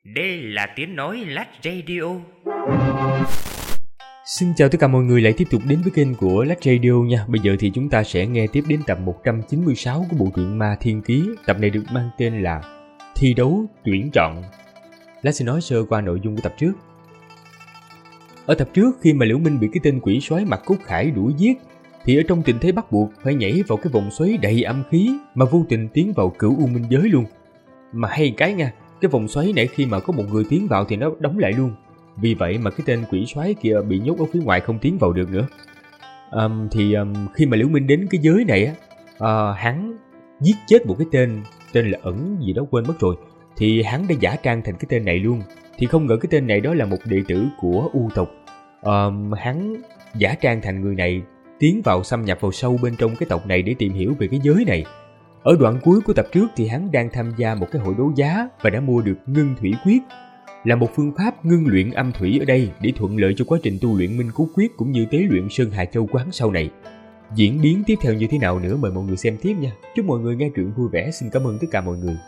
Đây là tiếng nói Lách Radio. Xin chào tất cả mọi người lại tiếp tục đến với kênh của Lách Radio nha. Bây giờ thì chúng ta sẽ nghe tiếp đến tập 196 của bộ truyện Ma Thiên Ký. Tập này được mang tên là Thi đấu tuyển chọn. Lách sẽ nói sơ qua nội dung của tập trước. Ở tập trước, khi mà Liễu Minh bị cái tên quỷ soái Mạc Cốt Khải đuổi giết, thì ở trong tình thế bắt buộc phải nhảy vào cái vòng xoáy đầy âm khí mà vô tình tiến vào cửu u minh giới luôn. Mà hay cái nha, cái vòng xoáy này khi mà có một người tiến vào thì nó đóng lại luôn. Vì vậy mà cái tên quỷ soái kia bị nhốt ở phía ngoài không tiến vào được nữa. Khi mà Liễu Minh đến cái giới này hắn giết chết một cái tên là Ẩn gì đó quên mất rồi. Thì hắn đã giả trang thành cái tên này luôn. Thì không ngờ cái tên này đó là một đệ tử của U tộc. Hắn giả trang thành người này, tiến vào xâm nhập vào sâu bên trong cái tộc này để tìm hiểu về cái giới này. Ở đoạn cuối của tập trước thì hắn đang tham gia một cái hội đấu giá và đã mua được ngưng thủy quyết, là một phương pháp ngưng luyện âm thủy ở đây để thuận lợi cho quá trình tu luyện minh cốt quyết cũng như tế luyện Sơn Hà Châu Quán sau này. Diễn biến tiếp theo như thế nào nữa mời mọi người xem tiếp nha. Chúc mọi người nghe truyện vui vẻ. Xin cảm ơn tất cả mọi người.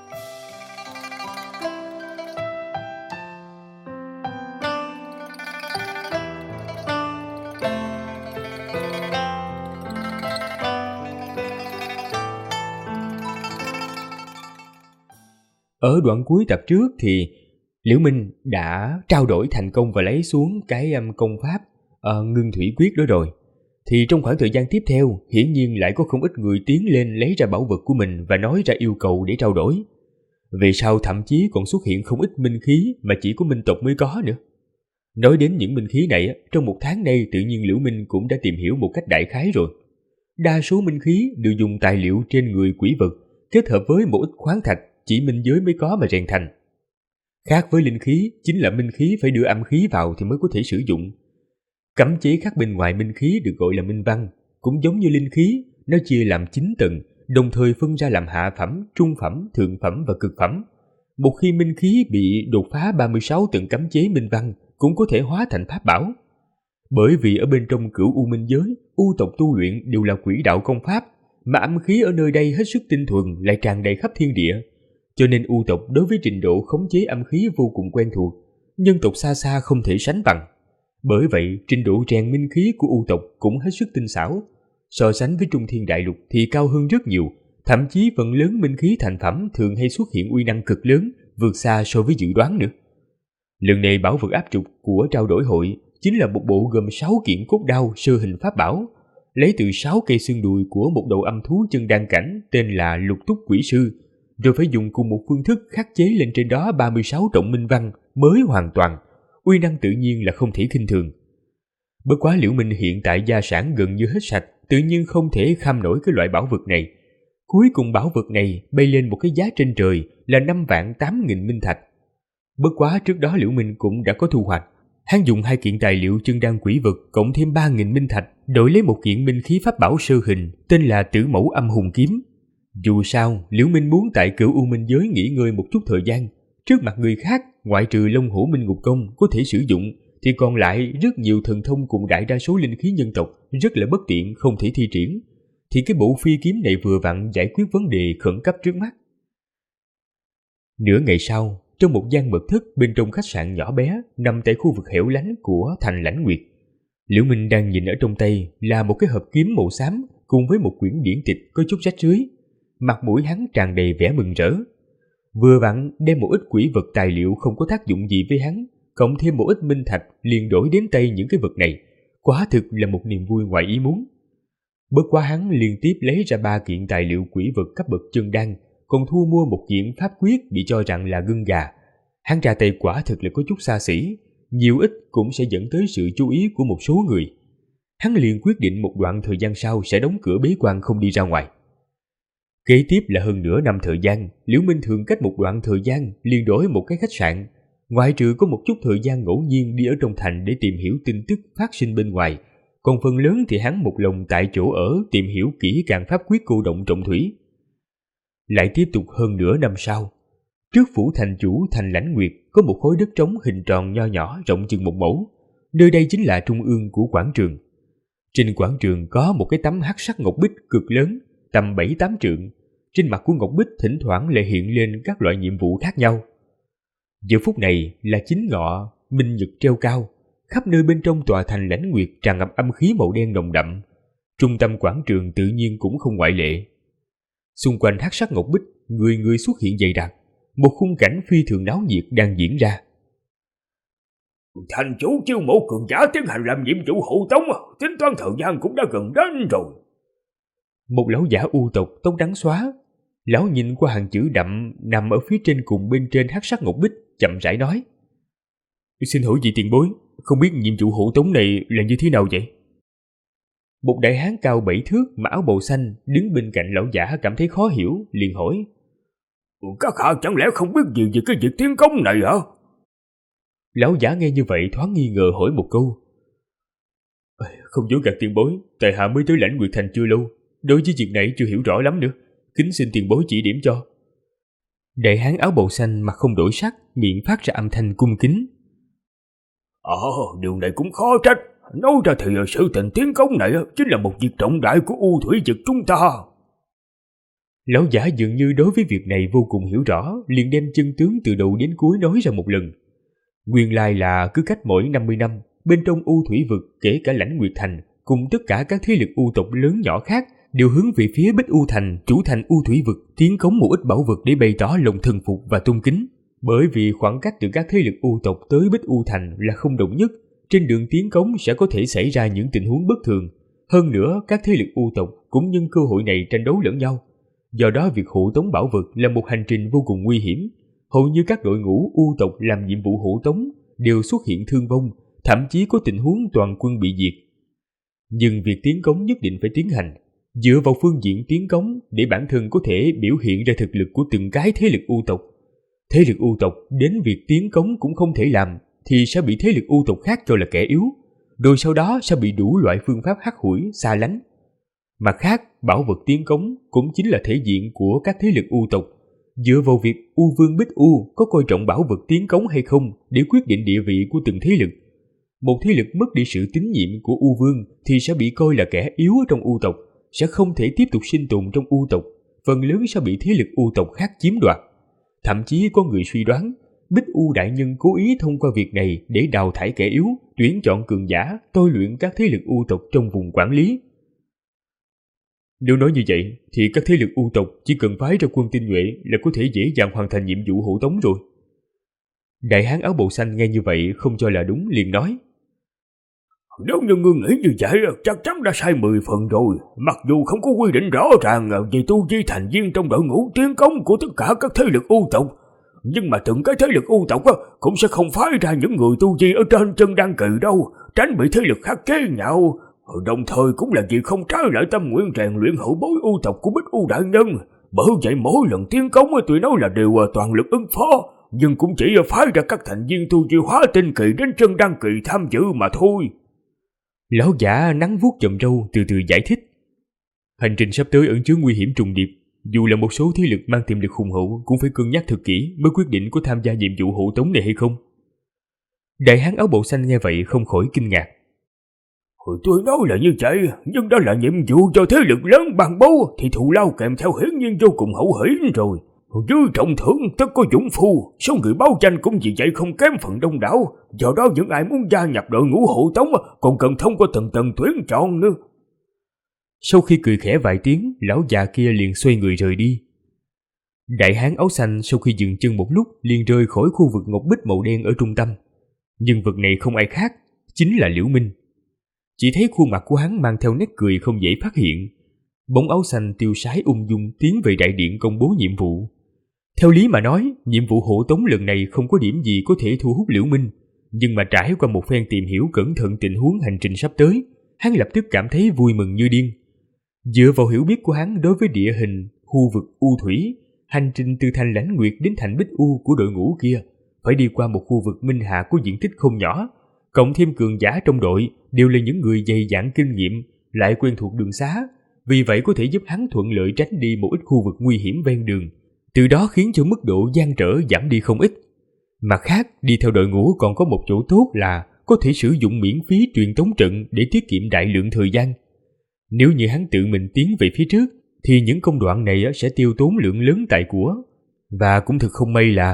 Ở đoạn cuối tập trước thì Liễu Minh đã trao đổi thành công và lấy xuống cái công pháp ngưng thủy quyết đó rồi. Thì trong khoảng thời gian tiếp theo, hiển nhiên lại có không ít người tiến lên lấy ra bảo vật của mình và nói ra yêu cầu để trao đổi. Về sau thậm chí còn xuất hiện không ít minh khí mà chỉ có minh tộc mới có nữa. Nói đến những minh khí này, trong một tháng nay tự nhiên Liễu Minh cũng đã tìm hiểu một cách đại khái rồi. Đa số minh khí đều dùng tài liệu trên người quỷ vật kết hợp với một ít khoáng thạch chỉ minh giới mới có mà rèn thành. Khác với linh khí, chính là minh khí phải đưa âm khí vào thì mới có thể sử dụng. Cấm chế khác bên ngoài minh khí được gọi là minh văn, cũng giống như linh khí, nó chia làm 9 tầng, đồng thời phân ra làm hạ phẩm, trung phẩm, thượng phẩm và cực phẩm. Một khi minh khí bị đột phá 36 tầng cấm chế minh văn, cũng có thể hóa thành pháp bảo. Bởi vì ở bên trong cửu u minh giới, u tộc tu luyện đều là quỷ đạo công pháp, mà âm khí ở nơi đây hết sức tinh thuần lại tràn đầy khắp thiên địa. Cho nên U tộc đối với trình độ khống chế âm khí vô cùng quen thuộc, nhân tộc xa xa không thể sánh bằng. Bởi vậy, trình độ rèn minh khí của U tộc cũng hết sức tinh xảo. So sánh với Trung Thiên Đại Lục thì cao hơn rất nhiều, thậm chí phần lớn minh khí thành phẩm thường hay xuất hiện uy năng cực lớn, vượt xa so với dự đoán nữa. Lần này bảo vật áp trục của trao đổi hội chính là một bộ gồm 6 kiện cốt đao sơ hình pháp bảo, lấy từ 6 cây xương đùi của một đầu âm thú chân đan cảnh tên là Lục Túc Quỷ Sư, rồi phải dùng cùng một phương thức khắc chế lên trên đó 36 trọng minh văn mới hoàn toàn, uy năng tự nhiên là không thể khinh thường. Bất quá Liễu Minh hiện tại gia sản gần như hết sạch, tự nhiên không thể kham nổi cái loại bảo vật này. Cuối cùng bảo vật này bay lên một cái giá trên trời là 5.800.000 minh thạch. Bất quá trước đó Liễu Minh cũng đã có thu hoạch. Hắn dùng 2 kiện tài liệu chân đan quỷ vật cộng thêm 3.000 minh thạch đổi lấy một kiện minh khí pháp bảo sơ hình tên là Tử Mẫu Âm Hùng Kiếm. Dù sao, Liễu Minh muốn tại cửu u minh giới nghỉ ngơi một chút thời gian. Trước mặt người khác, ngoại trừ Long Hổ Minh Ngục Công có thể sử dụng, thì còn lại rất nhiều thần thông cùng đại đa số linh khí nhân tộc rất là bất tiện không thể thi triển. Thì cái bộ phi kiếm này vừa vặn giải quyết vấn đề khẩn cấp trước mắt. Nửa ngày sau, trong một gian mật thất bên trong khách sạn nhỏ bé nằm tại khu vực hẻo lánh của thành Lãnh Nguyệt, Liễu Minh đang nhìn ở trong tay là một cái hộp kiếm màu xám cùng với một quyển điển tịch có chút rách rưới. Mặt mũi hắn tràn đầy vẻ mừng rỡ. Vừa vặn đem một ít quỷ vật tài liệu không có tác dụng gì với hắn, cộng thêm một ít minh thạch liền đổi đến tay những cái vật này, quả thực là một niềm vui ngoài ý muốn. Bất quá hắn liên tiếp lấy ra 3 kiện tài liệu quỷ vật cấp bậc chân đan, còn thu mua một kiện pháp quyết bị cho rằng là gân gà. Hắn ra tay quả thực là có chút xa xỉ, nhiều ít cũng sẽ dẫn tới sự chú ý của một số người. Hắn liền quyết định một đoạn thời gian sau sẽ đóng cửa bế quan không đi ra ngoài. Kế tiếp là hơn nửa năm thời gian, Liễu Minh thường cách một đoạn thời gian liền đổi một cái khách sạn, ngoại trừ có một chút thời gian ngẫu nhiên đi ở trong thành để tìm hiểu tin tức phát sinh bên ngoài, còn phần lớn thì hắn một lòng tại chỗ ở tìm hiểu kỹ càng pháp quyết cô động trọng thủy. Lại tiếp tục hơn nửa năm sau, trước phủ thành chủ thành Lãnh Nguyệt có một khối đất trống hình tròn nho nhỏ rộng chừng 1 mẫu, nơi đây chính là trung ương của quảng trường. Trên quảng trường có một cái tấm hắc sắc ngọc bích cực lớn, tầm 7-8 trượng. Trên mặt của ngọc bích thỉnh thoảng lại hiện lên các loại nhiệm vụ khác nhau. Giờ phút này là chính ngọ, minh nhật treo cao, khắp nơi bên trong tòa thành Lãnh Nguyệt tràn ngập âm khí màu đen nồng đậm. Trung tâm quảng trường tự nhiên cũng không ngoại lệ. Xung quanh hắc sắc ngọc bích, người người xuất hiện dày đặc, một khung cảnh phi thường náo nhiệt đang diễn ra. Thành chủ chiêu mộ cường giả tiến hành làm nhiệm vụ hộ tống, tính toán thời gian cũng đã gần đến rồi. Một lão giả u tộc tóc trắng xóa, lão nhìn qua hàng chữ đậm nằm ở phía trên cùng bên trên hắc sắc ngọc bích, chậm rãi nói: Xin hỏi vị tiền bối, không biết nhiệm vụ hộ tống này là như thế nào vậy? Một đại hán cao 7 thước mà áo bào xanh đứng bên cạnh lão giả cảm thấy khó hiểu, liền hỏi: Các hạ chẳng lẽ không biết gì về cái việc tiến công này hả? Lão giả nghe như vậy thoáng nghi ngờ hỏi một câu: Không dối gạt tiền bối, tại hạ mới tới Lãnh Nguyệt Thành chưa lâu, đối với việc này chưa hiểu rõ lắm nữa, kính xin tiền bối chỉ điểm cho. Đại hán áo bào xanh mặt không đổi sắc, miệng phát ra âm thanh cung kính: Điều này cũng khó trách. Nói ra thì sự tình tiến công này chính là một việc trọng đại của U Thủy vực chúng ta. Lão giả dường như đối với việc này vô cùng hiểu rõ, liền đem chân tướng từ đầu đến cuối nói ra một lần. Nguyên lai là cứ cách mỗi 50 năm, bên trong U Thủy vực kể cả Lãnh Nguyệt Thành cùng tất cả các thế lực U tộc lớn nhỏ khác đều hướng về phía Bích U Thành, chủ thành U Thủy vực, tiến cống một ít bảo vật để bày tỏ lòng thần phục và tôn kính. Bởi vì khoảng cách từ các thế lực U tộc tới Bích U Thành là không đồng nhất, trên đường tiến cống sẽ có thể xảy ra những tình huống bất thường. Hơn nữa, các thế lực U tộc cũng nhân cơ hội này tranh đấu lẫn nhau. Do đó việc hộ tống bảo vật là một hành trình vô cùng nguy hiểm. Hầu như các đội ngũ U tộc làm nhiệm vụ hộ tống đều xuất hiện thương vong, thậm chí có tình huống toàn quân bị diệt. Nhưng việc tiến cống nhất định phải tiến hành, dựa vào phương diện tiến cống để bản thân có thể biểu hiện ra thực lực của từng cái thế lực U tộc. Thế lực U tộc đến việc tiến cống cũng không thể làm thì sẽ bị thế lực U tộc khác cho là kẻ yếu, rồi sau đó sẽ bị đủ loại phương pháp hắt hủi, xa lánh. Mặt khác, bảo vật tiến cống cũng chính là thể diện của các thế lực U tộc. Dựa vào việc U Vương Bích U có coi trọng bảo vật tiến cống hay không để quyết định địa vị của từng thế lực. Một thế lực mất đi sự tín nhiệm của U Vương thì sẽ bị coi là kẻ yếu ở trong U tộc, sẽ không thể tiếp tục sinh tồn trong U tộc, phần lớn sẽ bị thế lực U tộc khác chiếm đoạt. Thậm chí có người suy đoán Bích U đại nhân cố ý thông qua việc này để đào thải kẻ yếu, tuyển chọn cường giả, tôi luyện các thế lực U tộc trong vùng quản lý. Nếu nói như vậy, thì các thế lực U tộc chỉ cần phái ra quân tinh nhuệ là có thể dễ dàng hoàn thành nhiệm vụ hộ tống rồi. Đại hán áo bào xanh nghe như vậy không cho là đúng, liền nói: Nếu như ngươi nghĩ như vậy, chắc chắn đã sai 10 phần rồi. Mặc dù không có quy định rõ ràng về tu vi thành viên trong đội ngũ tiến công của tất cả các thế lực U tộc, nhưng mà từng cái thế lực U tộc cũng sẽ không phái ra những người tu vi ở trên chân đan kỳ đâu, tránh bị thế lực khác chế nhạo. Đồng thời cũng là vì không trái lại tâm nguyện rèn luyện hậu bối U tộc của Bích U đại nhân. Bởi vậy mỗi lần tiến công tụi nó là đều toàn lực ứng phó, nhưng cũng chỉ phái ra các thành viên tu vi hóa tinh kỳ đến chân đan kỳ tham dự mà thôi. Lão giả nắng vuốt chòm râu từ từ giải thích: Hành trình sắp tới ẩn chứa nguy hiểm trùng điệp, dù là một số thế lực mang tiềm lực hùng hậu cũng phải cân nhắc thật kỹ mới quyết định có tham gia nhiệm vụ hộ tống này hay không. Đại hán áo bào xanh nghe vậy không khỏi kinh ngạc: Tôi nói là như vậy, nhưng đó là nhiệm vụ do thế lực lớn ban bố thì thù lao kèm theo hiển nhiên vô cùng hậu hĩnh rồi. Dưới trọng thưởng tất có dũng phu, số người báo danh cũng vì vậy không kém phần đông đảo. Do đó những ai muốn gia nhập đội ngũ hộ tống còn cần thông qua từng tầng tuyển chọn nữa. Sau khi cười khẽ vài tiếng, lão già kia liền xoay người rời đi. Đại hán áo xanh sau khi dừng chân một lúc liền rời khỏi khu vực ngọc bích màu đen ở trung tâm. Nhân vật này không ai khác, chính là Liễu Minh. Chỉ thấy khuôn mặt của hắn mang theo nét cười không dễ phát hiện. Bóng áo xanh tiêu sái ung dung tiến về đại điện công bố nhiệm vụ. Theo lý mà nói, nhiệm vụ hộ tống lần này không có điểm gì có thể thu hút Liễu Minh, nhưng mà trải qua một phen tìm hiểu cẩn thận tình huống hành trình sắp tới, hắn lập tức cảm thấy vui mừng như điên. Dựa vào hiểu biết của hắn đối với địa hình, khu vực U Thủy, hành trình từ thành Lãnh Nguyệt đến thành Bích U của đội ngũ kia phải đi qua một khu vực minh hạ có diện tích không nhỏ, cộng thêm cường giả trong đội đều là những người dày dặn kinh nghiệm, lại quen thuộc đường xá, vì vậy có thể giúp hắn thuận lợi tránh đi một ít khu vực nguy hiểm ven đường, từ đó khiến cho mức độ gian trở giảm đi không ít. Mặt khác, đi theo đội ngũ còn có một chỗ tốt là có thể sử dụng miễn phí truyền tống trận để tiết kiệm đại lượng thời gian. Nếu như hắn tự mình tiến về phía trước, thì những công đoạn này sẽ tiêu tốn lượng lớn tài của. Và cũng thực không may là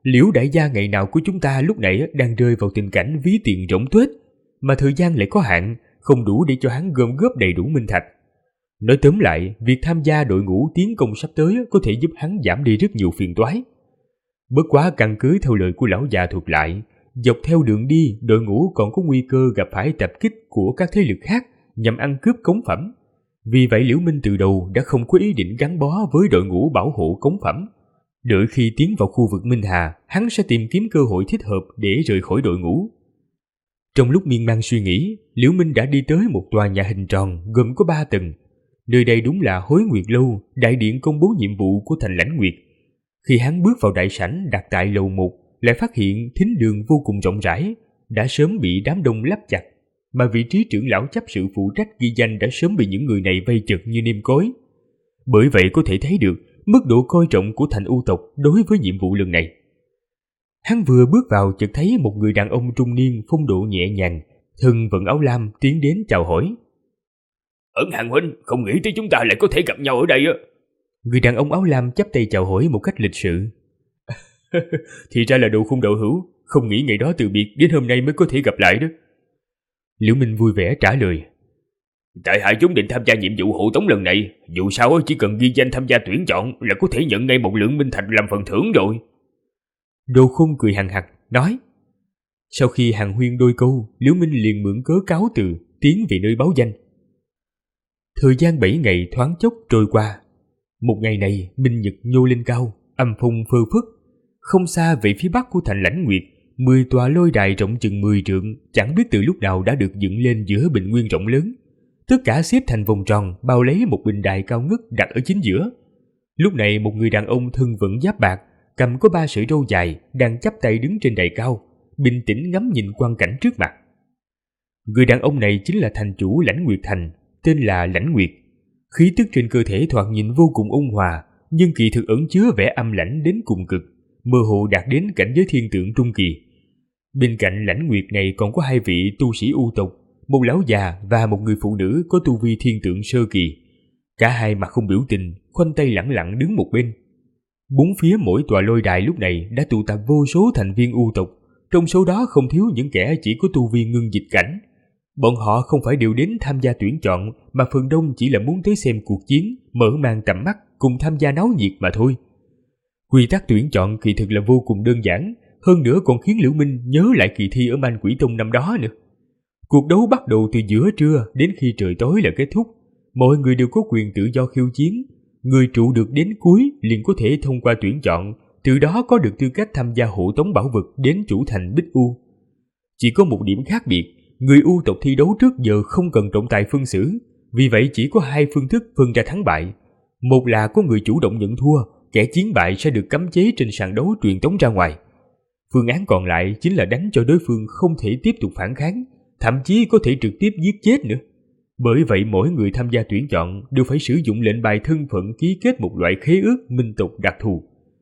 Liễu đại gia ngày nào của chúng ta lúc này đang rơi vào tình cảnh ví tiền rỗng tuếch, mà thời gian lại có hạn, không đủ để cho hắn gom góp đầy đủ minh thạch. Nói tóm lại, việc tham gia đội ngũ tiến công sắp tới có thể giúp hắn giảm đi rất nhiều phiền toái. Bất quá căn cứ theo lời của lão già thuật lại, dọc theo đường đi, đội ngũ còn có nguy cơ gặp phải tập kích của các thế lực khác nhằm ăn cướp cống phẩm. Vì vậy Liễu Minh từ đầu đã không có ý định gắn bó với đội ngũ bảo hộ cống phẩm. Đợi khi tiến vào khu vực Minh Hà, hắn sẽ tìm kiếm cơ hội thích hợp để rời khỏi đội ngũ. Trong lúc miên man suy nghĩ, Liễu Minh đã đi tới một tòa nhà hình tròn gồm có 3 tầng. Nơi đây đúng là Hối Nguyệt Lâu, đại điện công bố nhiệm vụ của thành Lãnh Nguyệt. Khi hắn bước vào đại sảnh đặt tại lầu 1, lại phát hiện thính đường vô cùng rộng rãi, đã sớm bị đám đông lấp chặt, mà vị trí trưởng lão chấp sự phụ trách ghi danh đã sớm bị những người này vây chật như nêm cối. Bởi vậy có thể thấy được mức độ coi trọng của thành U tộc đối với nhiệm vụ lần này. Hắn vừa bước vào chợt thấy một người đàn ông trung niên phong độ nhẹ nhàng, thân vận áo lam tiến đến chào hỏi. Ẩn Hàng huynh, không nghĩ tới chúng ta lại có thể gặp nhau ở đây á. Người đàn ông áo lam chắp tay chào hỏi một cách lịch sự. Thì ra là Độ Khung đạo hữu, không nghĩ ngày đó từ biệt đến hôm nay mới có thể gặp lại đó. Liễu Minh vui vẻ trả lời. Tại hạ chúng định tham gia nhiệm vụ hộ tống lần này, dù sao chỉ cần ghi danh tham gia tuyển chọn là có thể nhận ngay một lượng minh thạch làm phần thưởng rồi. Độ Khung cười hằng hặc nói. Sau khi hàn huyên đôi câu, Liễu Minh liền mượn cớ cáo từ tiến về nơi báo danh. Thời gian 7 ngày thoáng chốc trôi qua. Một ngày này minh nhật nhô lên cao, âm phong phơ phất. Không xa về phía bắc của thành Lãnh Nguyệt, 10 tòa lôi đài rộng chừng 10 trượng, chẳng biết từ lúc nào đã được dựng lên giữa bình nguyên rộng lớn. Tất cả xếp thành vòng tròn, bao lấy một bình đài cao ngất đặt ở chính giữa. Lúc này một người đàn ông thân vận giáp bạc, cầm có 3 sợi râu dài, đang chắp tay đứng trên đài cao, bình tĩnh ngắm nhìn quang cảnh trước mặt. Người đàn ông này chính là thành chủ Lãnh Nguyệt Thành, tên là Lãnh Nguyệt. Khí tức trên cơ thể thoạt nhìn vô cùng ôn hòa, nhưng kỳ thực ẩn chứa vẻ âm lãnh đến cùng cực, mơ hồ đạt đến cảnh giới thiên tượng trung kỳ. Bên cạnh Lãnh Nguyệt này còn có 2 vị tu sĩ U tộc, một lão già và một người phụ nữ có tu vi thiên tượng sơ kỳ. Cả hai mặt không biểu tình, khoanh tay lẳng lặng đứng một bên. Bốn phía mỗi tòa lôi đài lúc này đã tụ tập vô số thành viên U tộc, trong số đó không thiếu những kẻ chỉ có tu vi ngưng dịch cảnh. Bọn họ không phải đều đến tham gia tuyển chọn, mà phần đông chỉ là muốn tới xem cuộc chiến, mở mang tầm mắt, cùng tham gia náo nhiệt mà thôi. Quy tắc tuyển chọn kỳ thực là vô cùng đơn giản, hơn nữa còn khiến Liễu Minh nhớ lại kỳ thi ở Man Quỷ Tông năm đó nữa. Cuộc đấu bắt đầu từ giữa trưa đến khi trời tối là kết thúc. Mọi người đều có quyền tự do khiêu chiến. Người trụ được đến cuối liền có thể thông qua tuyển chọn, từ đó có được tư cách tham gia hộ tống bảo vật đến chủ thành Bích U. Chỉ có một điểm khác biệt, người U tộc thi đấu trước giờ không cần trọng tài phân xử, vì vậy chỉ có 2 phương thức phân ra thắng bại. Một là có người chủ động nhận thua, kẻ chiến bại sẽ được cấm chế trên sàn đấu truyền tống ra ngoài. Phương án còn lại chính là đánh cho đối phương không thể tiếp tục phản kháng, thậm chí có thể trực tiếp giết chết nữa. Bởi vậy mỗi người tham gia tuyển chọn đều phải sử dụng lệnh bài thân phận ký kết một loại khế ước minh tộc đặc thù.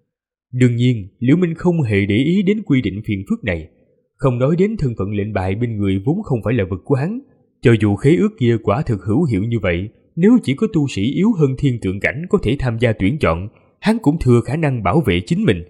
Đương nhiên, Liễu Minh không hề để ý đến quy định phiền phức này. Không nói đến thân phận lệnh bài bên người vốn không phải là vật của hắn. Cho dù khế ước kia quả thực hữu hiệu như vậy, nếu chỉ có tu sĩ yếu hơn thiên tượng cảnh có thể tham gia tuyển chọn, hắn cũng thừa khả năng bảo vệ chính mình.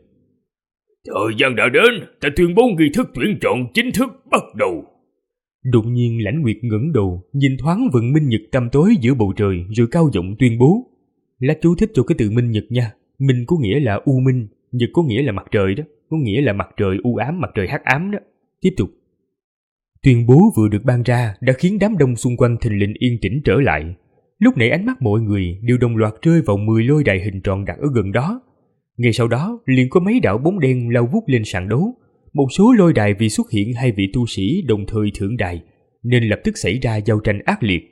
Thời gian đã đến, ta tuyên bố nghi thức tuyển chọn chính thức bắt đầu. Đột nhiên Lãnh Nguyệt ngẩng đầu, nhìn thoáng vầng minh nhật tăm tối giữa bầu trời rồi cao giọng tuyên bố. Lát chú thích cho cái từ minh nhật nha. Minh có nghĩa là u minh, nhật có nghĩa là mặt trời đó, có nghĩa là mặt trời u ám, mặt trời hắc ám đó. Tiếp tục. Tuyên bố vừa được ban ra đã khiến đám đông xung quanh thình lình yên tĩnh trở lại. Lúc nãy ánh mắt mọi người đều đồng loạt rơi vào 10 lôi đài hình tròn đặt ở gần đó. Ngay sau đó liền có mấy đạo bóng đen lao vút lên sàn đấu. Một số lôi đài vì xuất hiện 2 vị tu sĩ đồng thời thượng đài, nên lập tức xảy ra giao tranh ác liệt.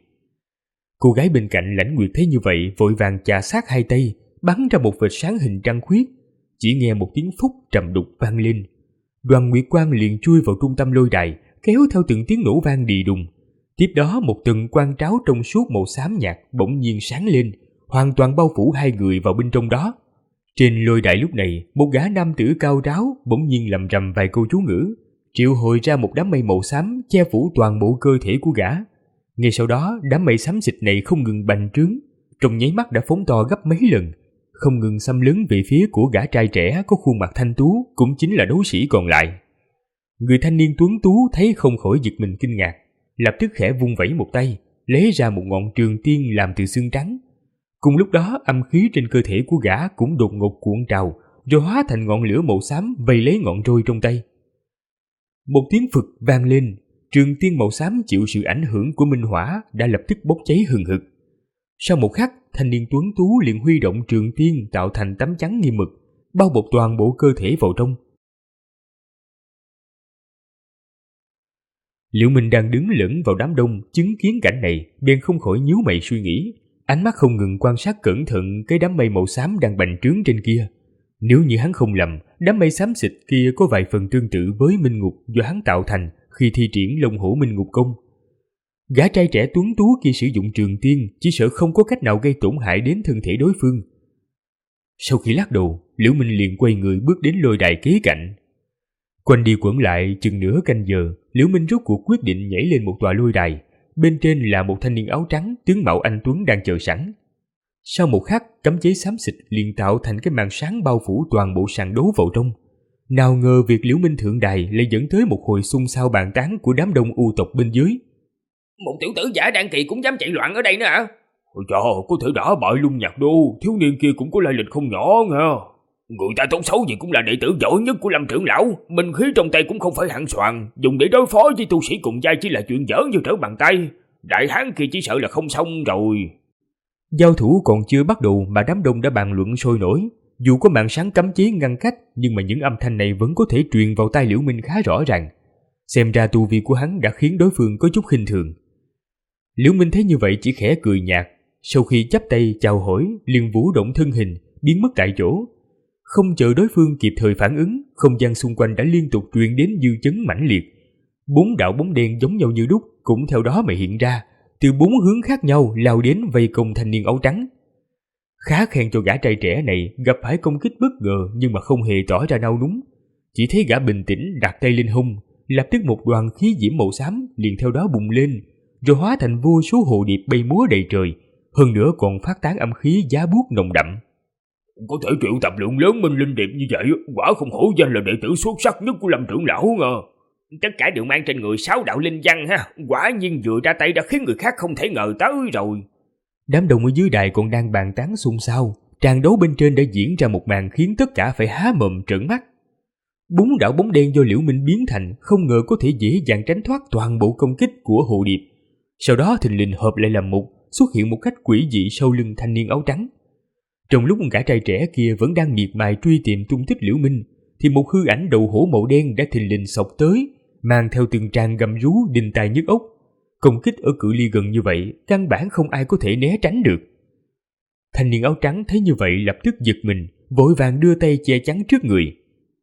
Cô gái bên cạnh Lãnh Nguyệt thấy như vậy vội vàng chà sát 2 tay, bắn ra một vệt sáng hình trăng khuyết. Chỉ nghe một tiếng phúc trầm đục vang lên. Đoàn nguyệt quang liền chui vào trung tâm lôi đài, kéo theo từng tiếng nổ vang đì đùng. Tiếp đó một tầng quang tráo trong suốt màu xám nhạt bỗng nhiên sáng lên, hoàn toàn bao phủ 2 người vào bên trong đó. Trên lôi đài lúc này, một gã nam tử cao ráo bỗng nhiên lầm rầm vài câu chú ngữ, triệu hồi ra một đám mây màu xám che phủ toàn bộ cơ thể của gã. Ngay sau đó, đám mây xám xịt này không ngừng bành trướng, trong nháy mắt đã phóng to gấp mấy lần, không ngừng xâm lấn về phía của gã trai trẻ có khuôn mặt thanh tú, cũng chính là đấu sĩ còn lại. Người thanh niên tuấn tú thấy không khỏi giật mình kinh ngạc, lập tức khẽ vung vẩy một tay, lấy ra một ngọn trường tiên làm từ xương trắng. Cùng lúc đó, âm khí trên cơ thể của gã cũng đột ngột cuộn trào, rồi hóa thành ngọn lửa màu xám vây lấy ngọn trôi trong tay. Một tiếng phực vang lên, trường tiên màu xám chịu sự ảnh hưởng của minh hỏa đã lập tức bốc cháy hừng hực. Sau một khắc, thanh niên tuấn tú liền huy động trường tiên tạo thành tấm chắn như mực, bao bọc toàn bộ cơ thể vào trong. Liễu Minh đang đứng lẫn vào đám đông chứng kiến cảnh này, bèn không khỏi nhíu mày suy nghĩ, ánh mắt không ngừng quan sát cẩn thận cái đám mây màu xám đang bành trướng trên kia. Nếu như hắn không lầm, đám mây xám xịt kia có vài phần tương tự với minh ngục do hắn tạo thành khi thi triển Long Hổ Minh Ngục Công. Gã trai trẻ tuấn tú kia sử dụng trường tiên chỉ sợ không có cách nào gây tổn hại đến thân thể đối phương. Sau khi lắc đầu, Liễu Minh liền quay người bước đến lôi đài kế cạnh. Quanh đi quẩn lại chừng nửa canh giờ, Liễu Minh rốt cuộc quyết định nhảy lên một tòa lôi đài. Bên trên là một thanh niên áo trắng, tướng mạo anh tuấn đang chờ sẵn. Sau một khắc, cấm chế xám xịt liền tạo thành cái màn sáng bao phủ toàn bộ sàn đấu vào trong. Nào ngờ việc Liễu Minh thượng đài lại dẫn tới một hồi xôn xao bàn tán của đám đông u tộc bên dưới. Một tiểu tử giả đan kỳ cũng dám chạy loạn ở đây nữa hả? Ôi trời, có thể đả bại Lung Nhạc Đô, thiếu niên kia cũng có lai lịch không nhỏ nha. Người ta tốt xấu gì cũng là đệ tử giỏi nhất của Lâm trưởng lão, minh khí trong tay cũng không phải hạng soàn, dùng để đối phó với tu sĩ cùng giai chỉ là chuyện dở như trở bàn tay. Đại hán kia chỉ sợ là không xong rồi. Giao thủ còn chưa bắt đầu mà đám đông đã bàn luận sôi nổi. Dù có màn sáng cấm chế ngăn cách, nhưng mà những âm thanh này vẫn có thể truyền vào tai Liễu Minh khá rõ ràng. Xem ra tu vi của hắn đã khiến đối phương có chút khinh thường. Liễu Minh thấy như vậy chỉ khẽ cười nhạt, sau khi chắp tay chào hỏi, liền vũ động thân hình, biến mất tại chỗ. Không chờ đối phương kịp thời phản ứng, không gian xung quanh đã liên tục truyền đến dư chấn mãnh liệt. 4 đạo bóng đen giống nhau như đúc cũng theo đó mà hiện ra, từ 4 hướng khác nhau lao đến vây công thanh niên áo trắng. Khá khen cho gã trai trẻ này gặp phải công kích bất ngờ nhưng mà không hề tỏ ra nao núng. Chỉ thấy gã bình tĩnh đặt tay lên hông, lập tức một đoàn khí diễm màu xám liền theo đó bùng lên, rồi hóa thành vô số hồ điệp bay múa đầy trời, hơn nữa còn phát tán âm khí giá buốt nồng đậm. Có thể triệu tập lượng lớn minh linh điệp như vậy, quả không hổ danh là đệ tử xuất sắc nhất của Lâm trưởng lão ngờ. Tất cả đều mang trên người 6 đạo linh văn ha, quả nhiên vừa ra tay đã khiến người khác không thể ngờ tới rồi. Đám đông ở dưới đài còn đang bàn tán xôn xao, tràng đấu bên trên đã diễn ra một màn khiến tất cả phải há mồm trợn mắt. 4 đạo bóng đen do Liễu Minh biến thành không ngờ có thể dễ dàng tránh thoát toàn bộ công kích của hồ điệp. Sau đó thình lình hợp lại làm một, xuất hiện một cách quỷ dị sau lưng thanh niên áo trắng. Trong lúc gã trai trẻ kia vẫn đang miệt mài truy tìm tung tích Liễu Minh, thì một hư ảnh đầu hổ màu đen đã thình lình xộc tới, mang theo từng tràng gầm rú đinh tai nhức óc. Công kích ở cự ly gần như vậy, căn bản không ai có thể né tránh được. Thanh niên áo trắng thấy như vậy lập tức giật mình, vội vàng đưa tay che chắn trước người.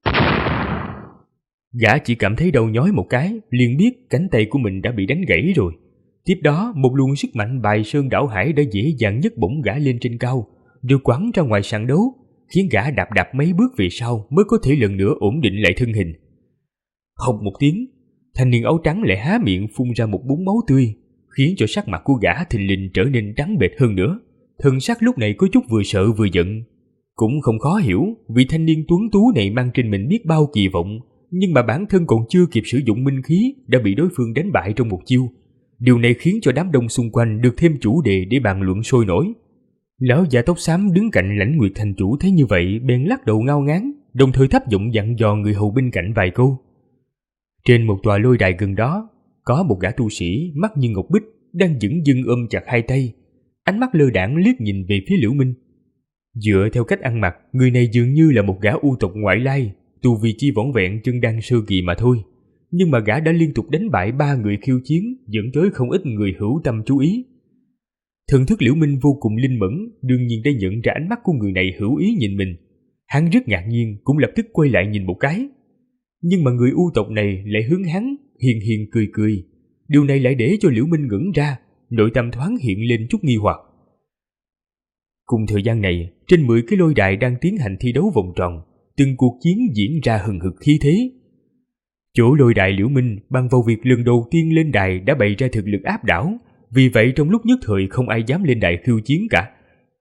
Gã chỉ cảm thấy đầu nhói một cái, liền biết cánh tay của mình đã bị đánh gãy rồi. Tiếp đó, một luồng sức mạnh bài sơn đảo hải đã dễ dàng nhấc bổng gã lên trên cao, rồi quẳng ra ngoài sàn đấu, khiến gã đạp đạp mấy bước về sau mới có thể lần nữa ổn định lại thân hình. Hộc một tiếng, thanh niên áo trắng lại há miệng phun ra một búng máu tươi, khiến cho sắc mặt của gã thình lình trở nên trắng bệch hơn nữa. Thần sắc lúc này có chút vừa sợ vừa giận. Cũng không khó hiểu, vì thanh niên tuấn tú này mang trên mình biết bao kỳ vọng, nhưng mà bản thân còn chưa kịp sử dụng minh khí đã bị đối phương đánh bại trong một chiêu. Điều này khiến cho đám đông xung quanh được thêm chủ đề để bàn luận sôi nổi. Lão già tóc xám đứng cạnh Lãnh Nguyệt thành chủ thấy như vậy bèn lắc đầu ngao ngán, đồng thời thấp giọng dặn dò người hầu bên cạnh vài câu. Trên một tòa lôi đài gần đó, có một gã tu sĩ mắt như ngọc bích đang dửng dưng ôm chặt hai tay, ánh mắt lơ đãng liếc nhìn về phía Liễu Minh. Dựa theo cách ăn mặc, người này dường như là một gã u tộc ngoại lai, tu vi chỉ vỏn vẹn chân đan sơ kỳ mà thôi. Nhưng mà gã đã liên tục đánh bại 3 người khiêu chiến, dẫn tới không ít người hữu tâm chú ý. Thần thức Liễu Minh vô cùng linh mẫn, đương nhiên đã nhận ra ánh mắt của người này hữu ý nhìn mình. Hắn rất ngạc nhiên, cũng lập tức quay lại nhìn một cái. Nhưng mà người u tộc này lại hướng hắn, hiền hiền cười cười. Điều này lại để cho Liễu Minh ngẩn ra, nội tâm thoáng hiện lên chút nghi hoặc. Cùng thời gian này, trên 10 cái lôi đài đang tiến hành thi đấu vòng tròn, từng cuộc chiến diễn ra hừng hực khí thế. Chỗ lôi đài Liễu Minh bằng vào việc lần đầu tiên lên đài đã bày ra thực lực áp đảo, vì vậy trong lúc nhất thời không ai dám lên đài khiêu chiến cả.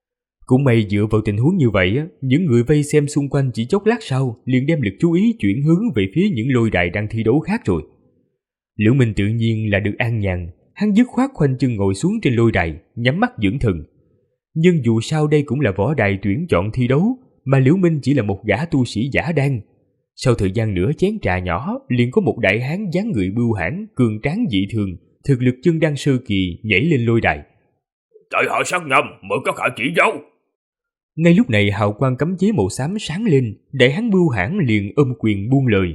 Cũng may dựa vào tình huống như vậy, những người vây xem xung quanh chỉ chốc lát sau liền đem lực chú ý chuyển hướng về phía những lôi đài đang thi đấu khác rồi. Liễu Minh tự nhiên là được an nhàn, hắn dứt khoát khoanh chân ngồi xuống trên lôi đài, nhắm mắt dưỡng thần. Nhưng dù sao đây cũng là võ đài tuyển chọn thi đấu, mà Liễu Minh chỉ là một gã tu sĩ giả đan. Sau thời gian nửa chén trà nhỏ, liền có một đại hán dáng người bưu hãn, cường tráng dị thường, thực lực chân đan sơ kỳ nhảy lên lôi đài. Tại hạ Sát Nhâm, mời các hạ chỉ giáo. Ngay lúc này hào quang cấm chế màu xám sáng lên, đại hán bưu hãn liền ôm quyền buông lời.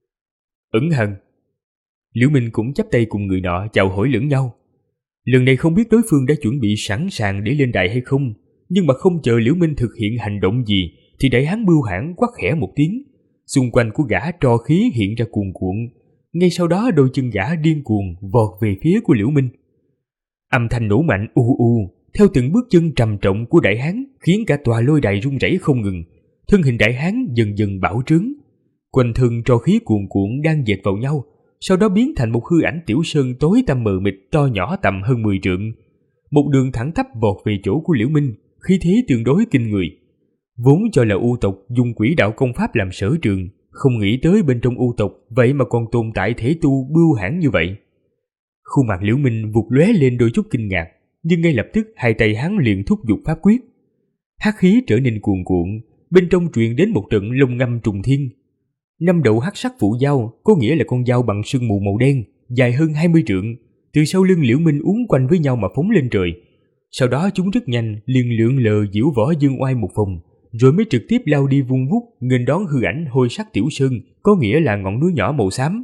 Ẩn Hần. Liễu Minh cũng chắp tay cùng người nọ chào hỏi lẫn nhau. Lần này không biết đối phương đã chuẩn bị sẵn sàng để lên đài hay không, nhưng mà không chờ Liễu Minh thực hiện hành động gì thì đại hán bưu hãn quát khẽ một tiếng. Xung quanh của gã tro khí hiện ra cuồn cuộn, ngay sau đó đôi chân gã điên cuồng vọt về phía của Liễu Minh. Âm thanh nổ mạnh u u theo từng bước chân trầm trọng của đại hán khiến cả tòa lôi đài rung rẩy không ngừng. Thân hình đại hán dần dần bão trướng, quanh thân tro khí cuồn cuộn đang dệt vào nhau, sau đó biến thành một hư ảnh tiểu sơn tối tăm mờ mịt to nhỏ tầm hơn 10 trượng. Một đường thẳng tắp vọt về chỗ của Liễu Minh, khí thế tương đối kinh người. Vốn cho là U tộc dùng quỷ đạo công pháp làm sở trường, không nghĩ tới bên trong U tộc vậy mà còn tồn tại thể tu bưu hãn như vậy. Khuôn mặt Liễu Minh vụt lóe lên đôi chút kinh ngạc, nhưng ngay lập tức hai tay hắn liền thúc giục pháp quyết. Hắc khí trở nên cuồn cuộn, bên trong truyền đến một trận lông ngâm trùng thiên. 5 đầu hắc sắc phụ dao, có nghĩa là con dao bằng sương mù màu đen, dài hơn 20 trượng, từ sau lưng Liễu Minh uốn quanh với nhau mà phóng lên trời. Sau đó chúng rất nhanh liền lượn lờ diễu võ dương oai một vòng, rồi mới trực tiếp lao đi vung vút nghênh đón hư ảnh hôi sắc tiểu sơn, có nghĩa là ngọn núi nhỏ màu xám.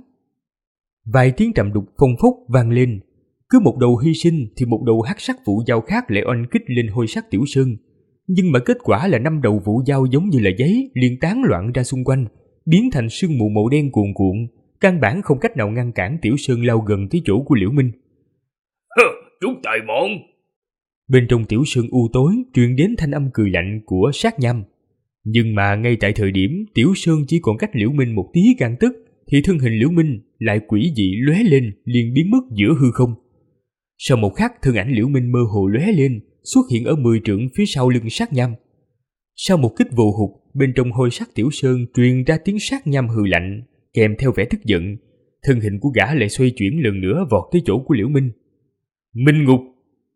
Vài tiếng trầm đục phong phốc vang lên, cứ một đầu hy sinh thì một đầu hắc sắc vũ dao khác lại oanh kích lên hôi sắc tiểu sơn. Nhưng mà kết quả là 5 đầu vũ dao giống như là giấy liền tán loạn ra xung quanh, biến thành sương mù màu đen cuồn cuộn, căn bản không cách nào ngăn cản tiểu sơn lao gần tới chỗ của Liễu Minh. Chúng tài mọn! Bên trong tiểu sơn u tối truyền đến thanh âm cười lạnh của Sát Nhâm. Nhưng mà ngay tại thời điểm tiểu sơn chỉ còn cách Liễu Minh một tí gang tấc, thì thân hình Liễu Minh lại quỷ dị lóe lên, liền biến mất giữa hư không. Sau một khắc, thân ảnh Liễu Minh mơ hồ lóe lên, xuất hiện ở 10 trượng phía sau lưng Sát Nhâm. Sau một kích vô hụt, bên trong hôi sắc tiểu sơn truyền ra tiếng Sát Nhâm hừ lạnh, kèm theo vẻ tức giận. Thân hình của gã lại xoay chuyển lần nữa vọt tới chỗ của Liễu Minh. Minh ngục!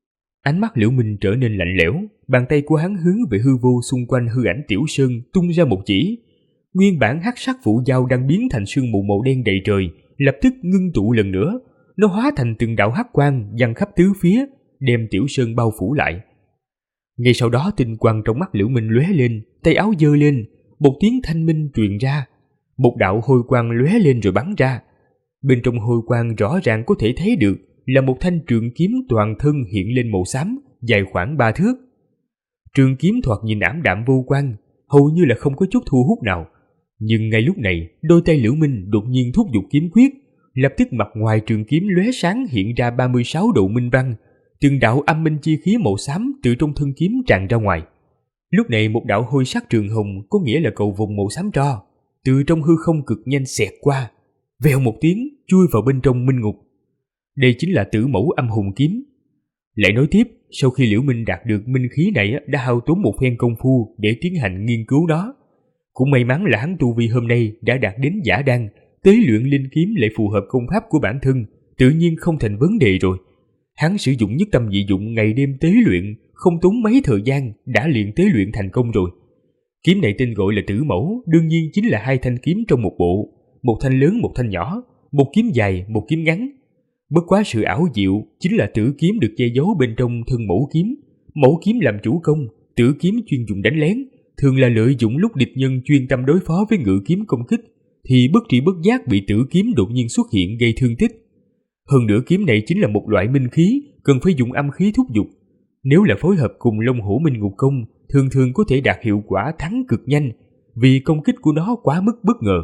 Ánh mắt Liễu Minh trở nên lạnh lẽo, bàn tay của hắn hướng về hư vô xung quanh hư ảnh tiểu sơn tung ra một chỉ. Nguyên bản hắc sắc vũ dao đang biến thành sương mù màu đen đầy trời, lập tức ngưng tụ lần nữa, nó hóa thành từng đạo hắc quang giăng khắp tứ phía, đem tiểu sơn bao phủ lại. Ngay sau đó tinh quang trong mắt Liễu Minh lóe lên, tay áo giơ lên, một tiếng thanh minh truyền ra, một đạo hôi quang lóe lên rồi bắn ra. Bên trong hôi quang rõ ràng có thể thấy được là một thanh trường kiếm toàn thân hiện lên màu xám, dài khoảng 3 thước. Trường kiếm thoạt nhìn ảm đạm vô quang, hầu như là không có chút thu hút nào. Nhưng ngay lúc này, đôi tay Liễu Minh đột nhiên thúc giục kiếm quyết, lập tức mặt ngoài trường kiếm lóe sáng hiện ra 36 độ minh văn, từng đạo âm minh chi khí màu xám từ trong thân kiếm tràn ra ngoài. Lúc này một đạo hôi sắc trường hồng, có nghĩa là cầu vồng màu xám tro, từ trong hư không cực nhanh xẹt qua, vèo một tiếng chui vào bên trong minh ngục. Đây chính là Tử Mẫu Âm Hồn Kiếm. Lại nói tiếp, sau khi Liễu Minh đạt được minh khí này đã hao tốn một phen công phu để tiến hành nghiên cứu nó. Cũng may mắn là hắn tu vi hôm nay đã đạt đến giả đan, tế luyện linh kiếm lại phù hợp công pháp của bản thân, tự nhiên không thành vấn đề rồi. Hắn sử dụng nhất tâm dị dụng ngày đêm tế luyện, không tốn mấy thời gian đã luyện tế luyện thành công rồi. Kiếm này tên gọi là Tử Mẫu, đương nhiên chính là 2 thanh kiếm trong một bộ, một thanh lớn một thanh nhỏ, một kiếm dài một kiếm ngắn. Bất quá sự ảo diệu chính là tử kiếm được che giấu bên trong thân mẫu kiếm làm chủ công, tử kiếm chuyên dùng đánh lén, thường là lợi dụng lúc địch nhân chuyên tâm đối phó với ngự kiếm công kích, thì bất tri bất giác bị tử kiếm đột nhiên xuất hiện gây thương tích. Hơn nữa kiếm này chính là một loại minh khí, cần phải dùng âm khí thúc giục. Nếu là phối hợp cùng Long Hổ Minh Ngục Công, thường có thể đạt hiệu quả thắng cực nhanh, vì công kích của nó quá mức bất ngờ.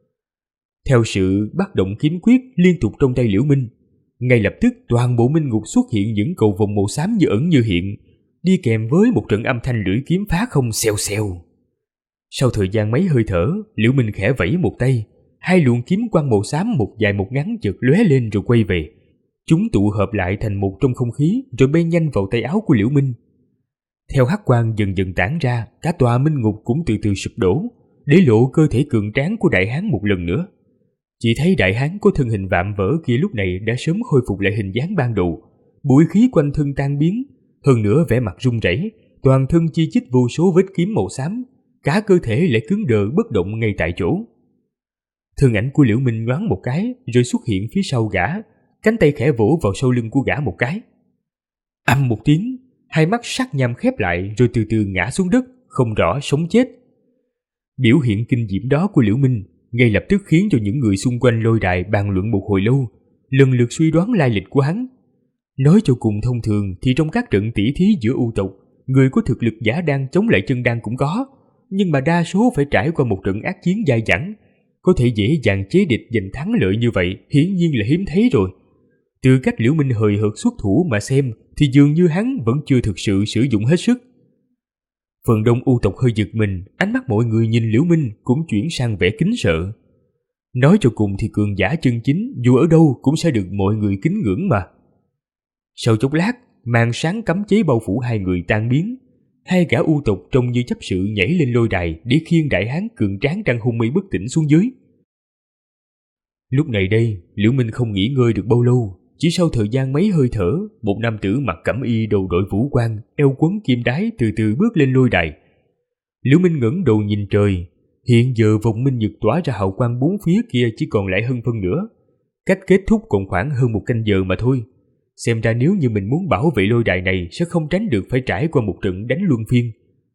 Theo sự bắt động kiếm quyết liên tục trong tay Liễu Minh, ngay lập tức toàn bộ minh ngục xuất hiện những cầu vồng màu xám như ẩn như hiện, đi kèm với một trận âm thanh lưỡi kiếm phá không xèo xèo. Sau thời gian mấy hơi thở, Liễu Minh khẽ vẫy một tay, 2 luồng kiếm quang màu xám một dài một ngắn chợt lóe lên rồi quay về. Chúng tụ hợp lại thành một trong không khí rồi bay nhanh vào tay áo của Liễu Minh. Theo hắc quang dần dần tản ra, cả tòa minh ngục cũng từ từ sụp đổ, để lộ cơ thể cường tráng của đại hán một lần nữa. Chỉ thấy đại hán có thân hình vạm vỡ kia lúc này đã sớm khôi phục lại hình dáng ban đầu, bụi khí quanh thân tan biến, hơn nữa vẻ mặt run rẩy, toàn thân chi chít vô số vết kiếm màu xám, cả cơ thể lại cứng đờ bất động ngay tại chỗ. Thân ảnh của Liễu Minh nhoáng một cái rồi xuất hiện phía sau gã, cánh tay khẽ vỗ vào sau lưng của gã một cái. Ầm một tiếng, hai mắt sắc nham khép lại rồi từ từ ngã xuống đất, không rõ sống chết. Biểu hiện kinh diễm đó của Liễu Minh ngay lập tức khiến cho những người xung quanh lôi đài bàn luận một hồi lâu, lần lượt suy đoán lai lịch của hắn. Nói cho cùng thông thường thì trong các trận tỉ thí giữa u tộc, người có thực lực giả đan chống lại chân đan cũng có, nhưng mà đa số phải trải qua một trận ác chiến dai dẳng. Có thể dễ dàng chế địch giành thắng lợi như vậy hiển nhiên là hiếm thấy rồi. Từ cách Liễu Minh hời hợt xuất thủ mà xem thì dường như hắn vẫn chưa thực sự sử dụng hết sức. Phần đông u tộc hơi giật mình, ánh mắt mọi người nhìn Liễu Minh cũng chuyển sang vẻ kính sợ. Nói cho cùng thì cường giả chân chính dù ở đâu cũng sẽ được mọi người kính ngưỡng mà. Sau chốc lát, màn sáng cấm chế bao phủ hai người tan biến. Hai gã u tộc trông như chấp sự nhảy lên lôi đài để khiêng đại hán cường tráng đang hôn mê bất tỉnh xuống dưới. Lúc này đây, Liễu Minh không nghỉ ngơi được bao lâu. Chỉ sau thời gian mấy hơi thở, một nam tử mặc cẩm y đầu đội vũ quan, eo quấn kim đái từ từ bước lên lôi đài. Liễu Minh ngẩng đầu nhìn trời. Hiện giờ vòng minh nhật tỏa ra hào quang bốn phía kia chỉ còn lại hơn phân nửa. Cách kết thúc còn khoảng hơn một canh giờ mà thôi. Xem ra nếu như mình muốn bảo vệ lôi đài này sẽ không tránh được phải trải qua một trận đánh luân phiên.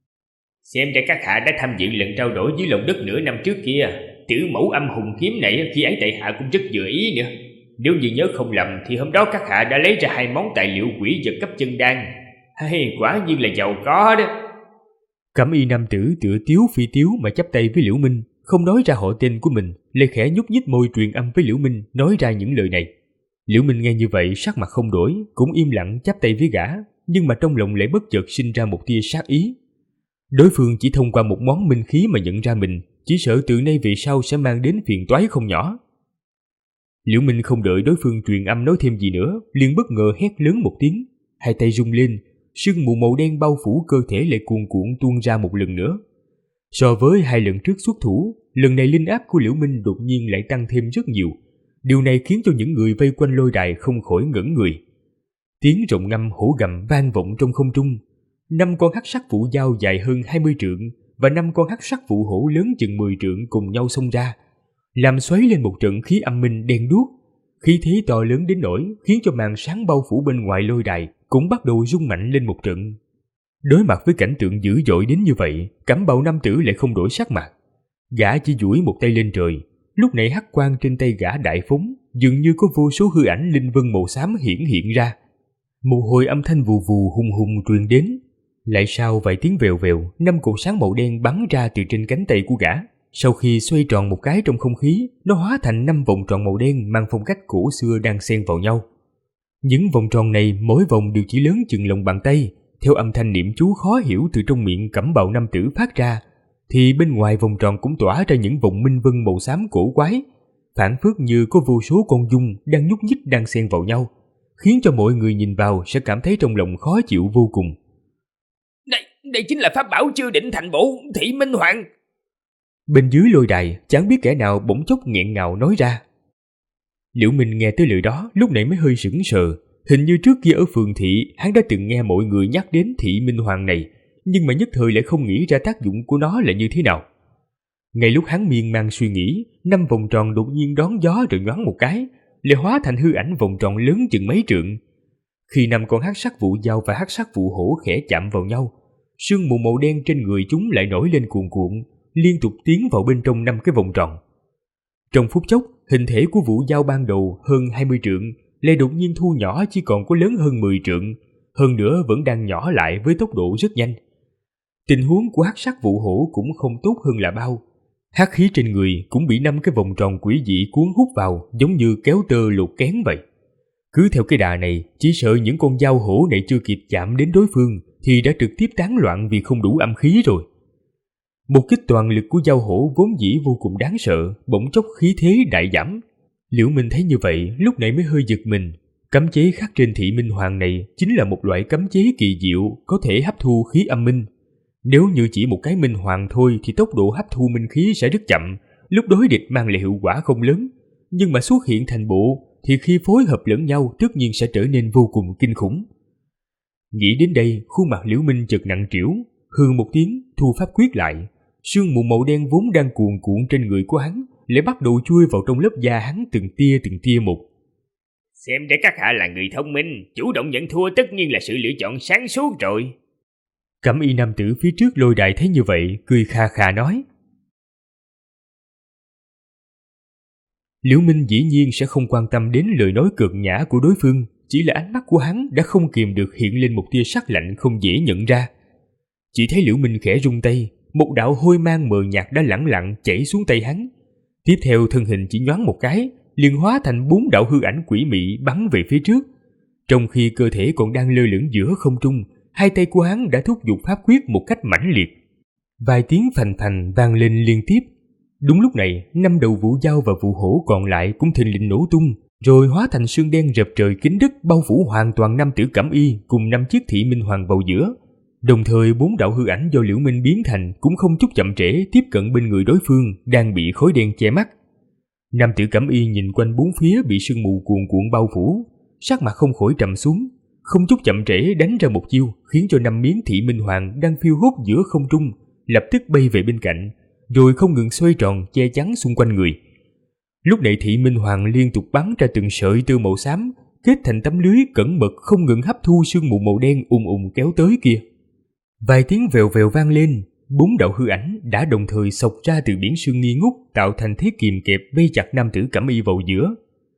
Xem ra các hạ đã tham dự lần trao đổi dưới lòng đất nửa năm trước kia. Tử mẫu âm hùng kiếm này khi ấy tại hạ cũng rất vừa ý nữa. Nếu như nhớ không lầm thì hôm đó các hạ đã lấy ra 2 món tài liệu quỷ vật cấp chân đan. Hay quả nhiên là giàu có đó. Cẩm y nam tử tựa tiếu phi tiếu mà chắp tay với Liễu Minh, không nói ra họ tên của mình, lại khẽ nhúc nhích môi truyền âm với Liễu Minh nói ra những lời này. Liễu Minh nghe như vậy sắc mặt không đổi, cũng im lặng chắp tay với gã, nhưng mà trong lòng lại bất chợt sinh ra một tia sát ý. Đối phương chỉ thông qua một món minh khí mà nhận ra mình, chỉ sợ từ nay về sau sẽ mang đến phiền toái không nhỏ. Liễu Minh không đợi đối phương truyền âm nói thêm gì nữa, liền bất ngờ hét lớn một tiếng, hai tay rung lên, sương mù màu đen bao phủ cơ thể lại cuồn cuộn tuôn ra một lần nữa. So với 2 lần trước xuất thủ, lần này linh áp của Liễu Minh đột nhiên lại tăng thêm rất nhiều. Điều này khiến cho những người vây quanh lôi đài không khỏi ngẩn người. Tiếng rồng ngâm hổ gầm vang vọng trong không trung. 5 con hắc sắc vụ dao dài hơn 20 trượng và 5 con hắc sắc vụ hổ lớn chừng 10 trượng cùng nhau xông ra, làm xoáy lên một trận khí âm minh đen đuốc. Khí thế to lớn đến nỗi khiến cho màn sáng bao phủ bên ngoài lôi đài cũng bắt đầu rung mạnh lên một trận. Đối mặt với cảnh tượng dữ dội đến như vậy, Cẩm bào nam tử lại không đổi sắc mặt. Gã chỉ duỗi một tay lên trời. Lúc này hắc quang trên tay gã đại phóng, dường như có vô số hư ảnh linh vân màu xám hiện ra. Một hồi âm thanh vù vù hùng hùng truyền đến. Lại sau vài tiếng vèo vèo, 5 cột sáng màu đen bắn ra từ trên cánh tay của gã. Sau khi xoay tròn một cái trong không khí, nó hóa thành 5 vòng tròn màu đen mang phong cách cổ xưa đang xen vào nhau. Những vòng tròn này mỗi vòng đều chỉ lớn chừng lòng bàn tay. Theo âm thanh niệm chú khó hiểu từ trong miệng Cẩm bào nam tử phát ra, thì bên ngoài vòng tròn cũng tỏa ra những vòng minh vân màu xám cổ quái, phảng phất như có vô số con giun đang nhúc nhích đang xen vào nhau, khiến cho mọi người nhìn vào sẽ cảm thấy trong lòng khó chịu vô cùng. Đây chính là pháp bảo chưa định thành bộ Thị Minh Hoàng. Bên dưới lôi đài, chẳng biết kẻ nào bỗng chốc nghẹn ngào nói ra. Liễu Minh nghe tới lời đó, lúc này mới hơi sững sờ. Hình như trước kia ở phường thị, hắn đã từng nghe mọi người nhắc đến Thị Minh Hoàng này, nhưng mà nhất thời lại không nghĩ ra tác dụng của nó là như thế nào. Ngay lúc hắn miên man suy nghĩ, 5 vòng tròn đột nhiên đón gió rồi nhoáng một cái, lại hóa thành hư ảnh vòng tròn lớn chừng mấy trượng. Khi 5 con hắc sắc vụ dao và hắc sắc vụ hổ khẽ chạm vào nhau, sương mù màu đen trên người chúng lại nổi lên cuồn cuộn, liên tục tiến vào bên trong 5 cái vòng tròn. Trong phút chốc, hình thể của vụ dao ban đầu hơn 20 trượng lại đột nhiên thu nhỏ chỉ còn có lớn hơn 10 trượng, hơn nữa vẫn đang nhỏ lại với tốc độ rất nhanh. Tình huống của hắc sắc vụ hổ cũng không tốt hơn là bao. Hắc khí trên người cũng bị 5 cái vòng tròn quỷ dị cuốn hút vào, giống như kéo tơ lột kén vậy. Cứ theo cái đà này, chỉ sợ những con dao hổ này chưa kịp chạm đến đối phương thì đã trực tiếp tán loạn vì không đủ âm khí rồi. Một kích toàn lực của dao hổ vốn dĩ vô cùng đáng sợ, bỗng chốc khí thế đại giảm. Liễu Minh thấy như vậy, lúc này mới hơi giật mình. Cấm chế khắc trên thị minh hoàng này chính là một loại cấm chế kỳ diệu có thể hấp thu khí âm minh. Nếu như chỉ một cái minh hoàng thôi thì tốc độ hấp thu minh khí sẽ rất chậm, lúc đối địch mang lại hiệu quả không lớn. Nhưng mà xuất hiện thành bộ thì khi phối hợp lẫn nhau tất nhiên sẽ trở nên vô cùng kinh khủng. Nghĩ đến đây, khuôn mặt Liễu Minh chợt nặng trĩu, hừ một tiếng, thu pháp quyết lại. Sương mù màu đen vốn đang cuồn cuộn trên người của hắn lại bắt đầu chui vào trong lớp da hắn từng tia một. Xem ra các hạ là người thông minh, chủ động nhận thua tất nhiên là sự lựa chọn sáng suốt rồi. Cẩm y nam tử phía trước lôi đài thấy như vậy, cười kha kha nói. Liễu Minh dĩ nhiên sẽ không quan tâm đến lời nói cợt nhã của đối phương, chỉ là ánh mắt của hắn đã không kìm được hiện lên một tia sắc lạnh không dễ nhận ra. Chỉ thấy Liễu Minh khẽ rung tay, một đạo hôi mang mờ nhạt đã lẳng lặng chảy xuống tay hắn. Tiếp theo thân hình chỉ nhoáng một cái, liền hóa thành 4 đạo hư ảnh quỷ mị bắn về phía trước. Trong khi cơ thể còn đang lơ lửng giữa không trung, hai tay của hắn đã thúc giục pháp quyết một cách mãnh liệt. Vài tiếng phành phành vang lên liên tiếp. Đúng lúc này, 5 đầu vũ dao và vũ hổ còn lại cũng thình lình nổ tung, rồi hóa thành sương đen rập trời kín đất bao phủ hoàn toàn nam tử Cẩm Y cùng 5 chiếc thị minh hoàng vào giữa. Đồng thời 4 đạo hư ảnh do Liễu Minh biến thành cũng không chút chậm trễ tiếp cận bên người đối phương đang bị khói đen che mắt. Nam tử Cẩm Y nhìn quanh bốn phía bị sương mù cuồn cuộn bao phủ, sắc mặt không khỏi trầm xuống, không chút chậm trễ đánh ra một chiêu khiến cho 5 miếng thị minh hoàng đang phiêu hốt giữa không trung lập tức bay về bên cạnh, rồi không ngừng xoay tròn che chắn xung quanh người. Lúc này thị minh hoàng liên tục bắn ra từng sợi tơ màu xám kết thành tấm lưới cẩn mật không ngừng hấp thu sương mù màu đen ùn ùn kéo tới kia. Vài tiếng vèo vèo vang lên, 4 đạo hư ảnh đã đồng thời xộc ra từ biển sương nghi ngút tạo thành thế kìm kẹp vây chặt nam tử Cẩm Y vào giữa.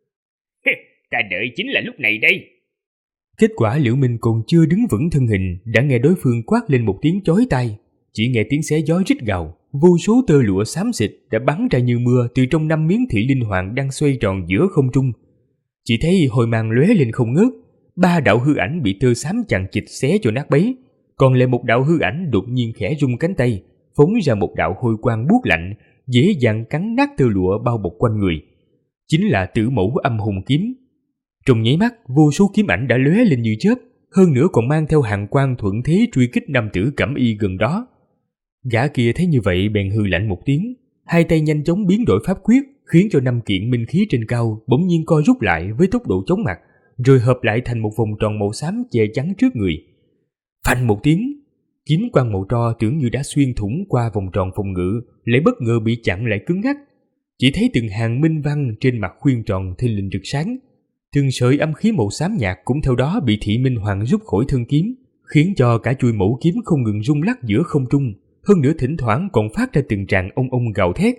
Ta đợi chính là lúc này đây. Kết quả Liễu Minh còn chưa đứng vững thân hình đã nghe đối phương quát lên một tiếng chói tai. Chỉ nghe tiếng xé gió rít gào, vô số tơ lụa xám xịt đã bắn ra như mưa từ trong 5 miếng thị linh hoàng đang xoay tròn giữa không trung. Chỉ thấy hồi màng lóe lên không ngớt, 3 đạo hư ảnh bị tơ xám chằng chịt xé cho nát bấy, còn lại một đạo hư ảnh đột nhiên khẽ rung cánh tay, phóng ra một đạo hôi quang buốt lạnh, dễ dàng cắn nát tơ lụa bao bọc quanh người. Chính là Tử Mẫu Âm Hùng kiếm. Trong nháy mắt, vô số kiếm ảnh đã lóe lên như chớp, hơn nữa còn mang theo hàng quang thuận thế truy kích nam tử Cẩm Y gần đó. Gã kia thấy như vậy bèn hừ lạnh một tiếng, hai tay nhanh chóng biến đổi pháp quyết, khiến cho 5 kiện minh khí trên cao bỗng nhiên co rút lại với tốc độ chóng mặt, rồi hợp lại thành một vòng tròn màu xám che chắn trước người. Phanh một tiếng, kiếm quang màu tro tưởng như đã xuyên thủng qua vòng tròn phòng ngự, lại bất ngờ bị chặn lại cứng ngắc. Chỉ thấy từng hàng minh văn trên mặt khuyên tròn thình lình rực sáng, từng sợi âm khí màu xám nhạt cũng theo đó bị thị minh hoàng rút khỏi thân kiếm, khiến cho cả chuôi mẫu kiếm không ngừng rung lắc giữa không trung, hơn nữa thỉnh thoảng còn phát ra từng tràng ông gào thét.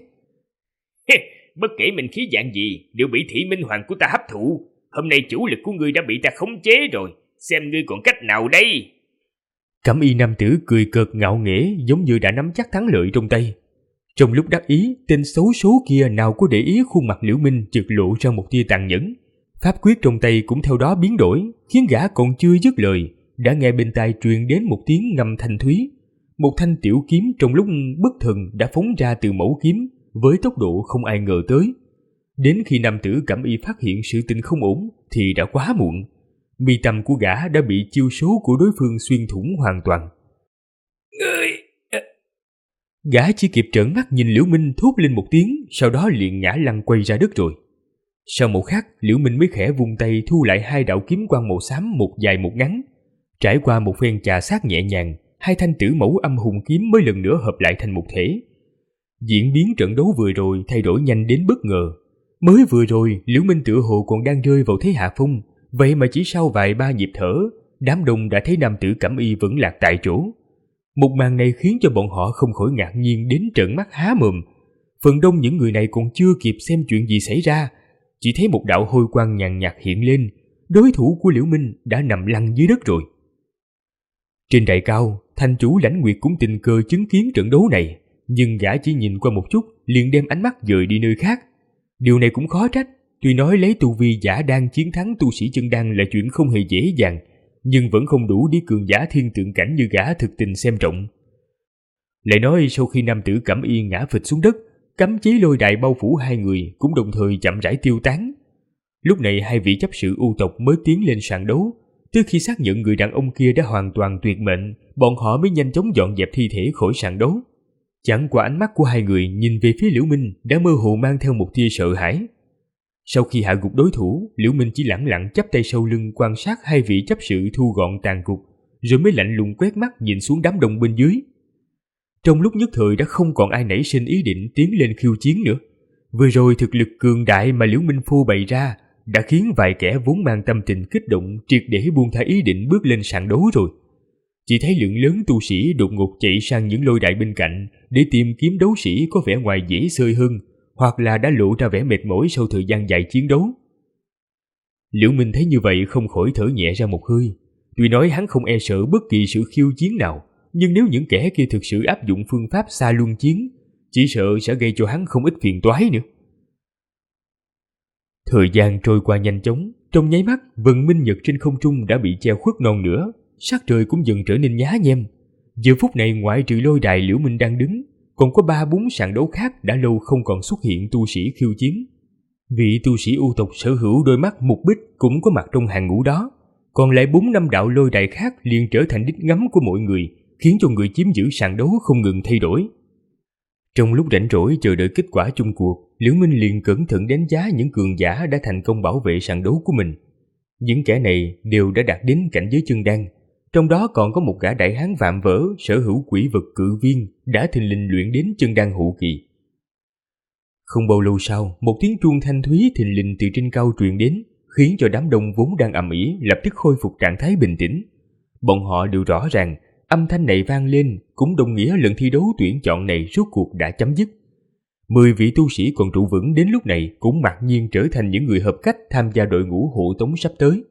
Bất kể minh khí dạng gì đều bị thị minh hoàng của ta hấp thụ. Hôm nay chủ lực của ngươi đã bị ta khống chế rồi, xem ngươi còn cách nào đây. Cẩm Y nam tử cười cợt ngạo nghễ, giống như đã nắm chắc thắng lợi trong tay. Trong lúc đắc ý, tên xấu số kia nào có để ý khuôn mặt Liễu Minh chợt lộ ra một tia tàn nhẫn. Pháp quyết trong tay cũng theo đó biến đổi, khiến gã còn chưa dứt lời đã nghe bên tai truyền đến một tiếng ngâm thanh thúy. Một thanh tiểu kiếm trong lúc bất thần đã phóng ra từ mẫu kiếm với tốc độ không ai ngờ tới. Đến khi nam tử Cẩm Y phát hiện sự tình không ổn thì đã quá muộn. Mi tâm của gã đã bị chiêu số của đối phương xuyên thủng hoàn toàn. Gã chỉ kịp trợn mắt nhìn Liễu Minh thốt lên một tiếng, sau đó liền ngã lăn quay ra đất rồi. Sau một khắc, Liễu Minh mới khẽ vung tay thu lại 2 đạo kiếm quang màu xám, một dài một ngắn. Trải qua một phen chà sát nhẹ nhàng, 2 thanh Tử Mẫu Âm Hùng kiếm mới lần nữa hợp lại thành một thể. Diễn biến trận đấu vừa rồi thay đổi nhanh đến bất ngờ. Mới vừa rồi, Liễu Minh tựa hồ còn đang rơi vào thế hạ phong, vậy mà chỉ sau vài ba nhịp thở, đám đông đã thấy nam tử Cẩm Y vẫn lạc tại chỗ. Một màn này khiến cho bọn họ không khỏi ngạc nhiên đến trợn mắt há mồm. Phần đông những người này còn chưa kịp xem chuyện gì xảy ra, chỉ thấy một đạo hôi quang nhàn nhạt hiện lên, đối thủ của Liễu Minh đã nằm lăn dưới đất rồi. Trên đài cao, thành chủ Lãnh Nguyệt cũng tình cờ chứng kiến trận đấu này, nhưng gã chỉ nhìn qua một chút liền đem ánh mắt dời đi nơi khác. Điều này cũng khó trách, tuy nói lấy tu vi giả đan chiến thắng tu sĩ chân đan là chuyện không hề dễ dàng, nhưng vẫn không đủ để cường giả thiên tượng cảnh như gã thực tình xem trọng. Lại nói sau khi nam tử Cẩm Y ngã phịch xuống đất, cấm chế lôi đài bao phủ hai người cũng đồng thời chậm rãi tiêu tán. Lúc này hai vị chấp sự U tộc mới tiến lên sàn đấu. Tới khi xác nhận người đàn ông kia đã hoàn toàn tuyệt mệnh, bọn họ mới nhanh chóng dọn dẹp thi thể khỏi sàn đấu. Chẳng qua ánh mắt của hai người nhìn về phía Liễu Minh đã mơ hồ mang theo một tia sợ hãi. Sau khi hạ gục đối thủ, Liễu Minh chỉ lẳng lặng chắp tay sau lưng quan sát hai vị chấp sự thu gọn tàn cục, rồi mới lạnh lùng quét mắt nhìn xuống đám đông bên dưới. Trong lúc nhất thời đã không còn ai nảy sinh ý định tiến lên khiêu chiến nữa. Vừa rồi thực lực cường đại mà Liễu Minh phô bày ra đã khiến vài kẻ vốn mang tâm tình kích động triệt để buông tha ý định bước lên sàn đấu rồi. Chỉ thấy lượng lớn tu sĩ đột ngột chạy sang những lôi đài bên cạnh để tìm kiếm đấu sĩ có vẻ ngoài dễ xơi hơn, hoặc là đã lộ ra vẻ mệt mỏi sau thời gian dài chiến đấu. Liễu Minh thấy như vậy không khỏi thở nhẹ ra một hơi. Tuy nói hắn không e sợ bất kỳ sự khiêu chiến nào, nhưng nếu những kẻ kia thực sự áp dụng phương pháp xa luân chiến, chỉ sợ sẽ gây cho hắn không ít phiền toái nữa. Thời gian trôi qua nhanh chóng, trong nháy mắt vầng minh nhật trên không trung đã bị che khuất non nửa, sắc trời cũng dần trở nên nhá nhem. Giờ phút này ngoại trừ lôi đài Liễu Minh đang đứng, còn có 3-4 sàn đấu khác đã lâu không còn xuất hiện tu sĩ khiêu chiến. Vị tu sĩ U tộc sở hữu đôi mắt mục bích cũng có mặt trong hàng ngũ đó, còn lại 4-5 đạo lôi đài khác liền trở thành đích ngắm của mọi người, khiến cho người chiếm giữ sàn đấu không ngừng thay đổi. Trong lúc rảnh rỗi chờ đợi kết quả chung cuộc, Liễu Minh liền cẩn thận đánh giá những cường giả đã thành công bảo vệ sàn đấu của mình. Những kẻ này đều đã đạt đến cảnh giới chân đan, trong đó còn có một gã đại hán vạm vỡ sở hữu quỷ vật cự viên đã thình lình luyện đến chân đan hậu kỳ. Không bao lâu sau, một tiếng chuông thanh thúy thình lình từ trên cao truyền đến, khiến cho đám đông vốn đang ầm ĩ lập tức khôi phục trạng thái bình tĩnh. Bọn họ đều rõ ràng, âm thanh này vang lên cũng đồng nghĩa lần thi đấu tuyển chọn này rốt cuộc đã chấm dứt. 10 vị tu sĩ còn trụ vững đến lúc này cũng mặc nhiên trở thành những người hợp cách tham gia đội ngũ hộ tống sắp tới.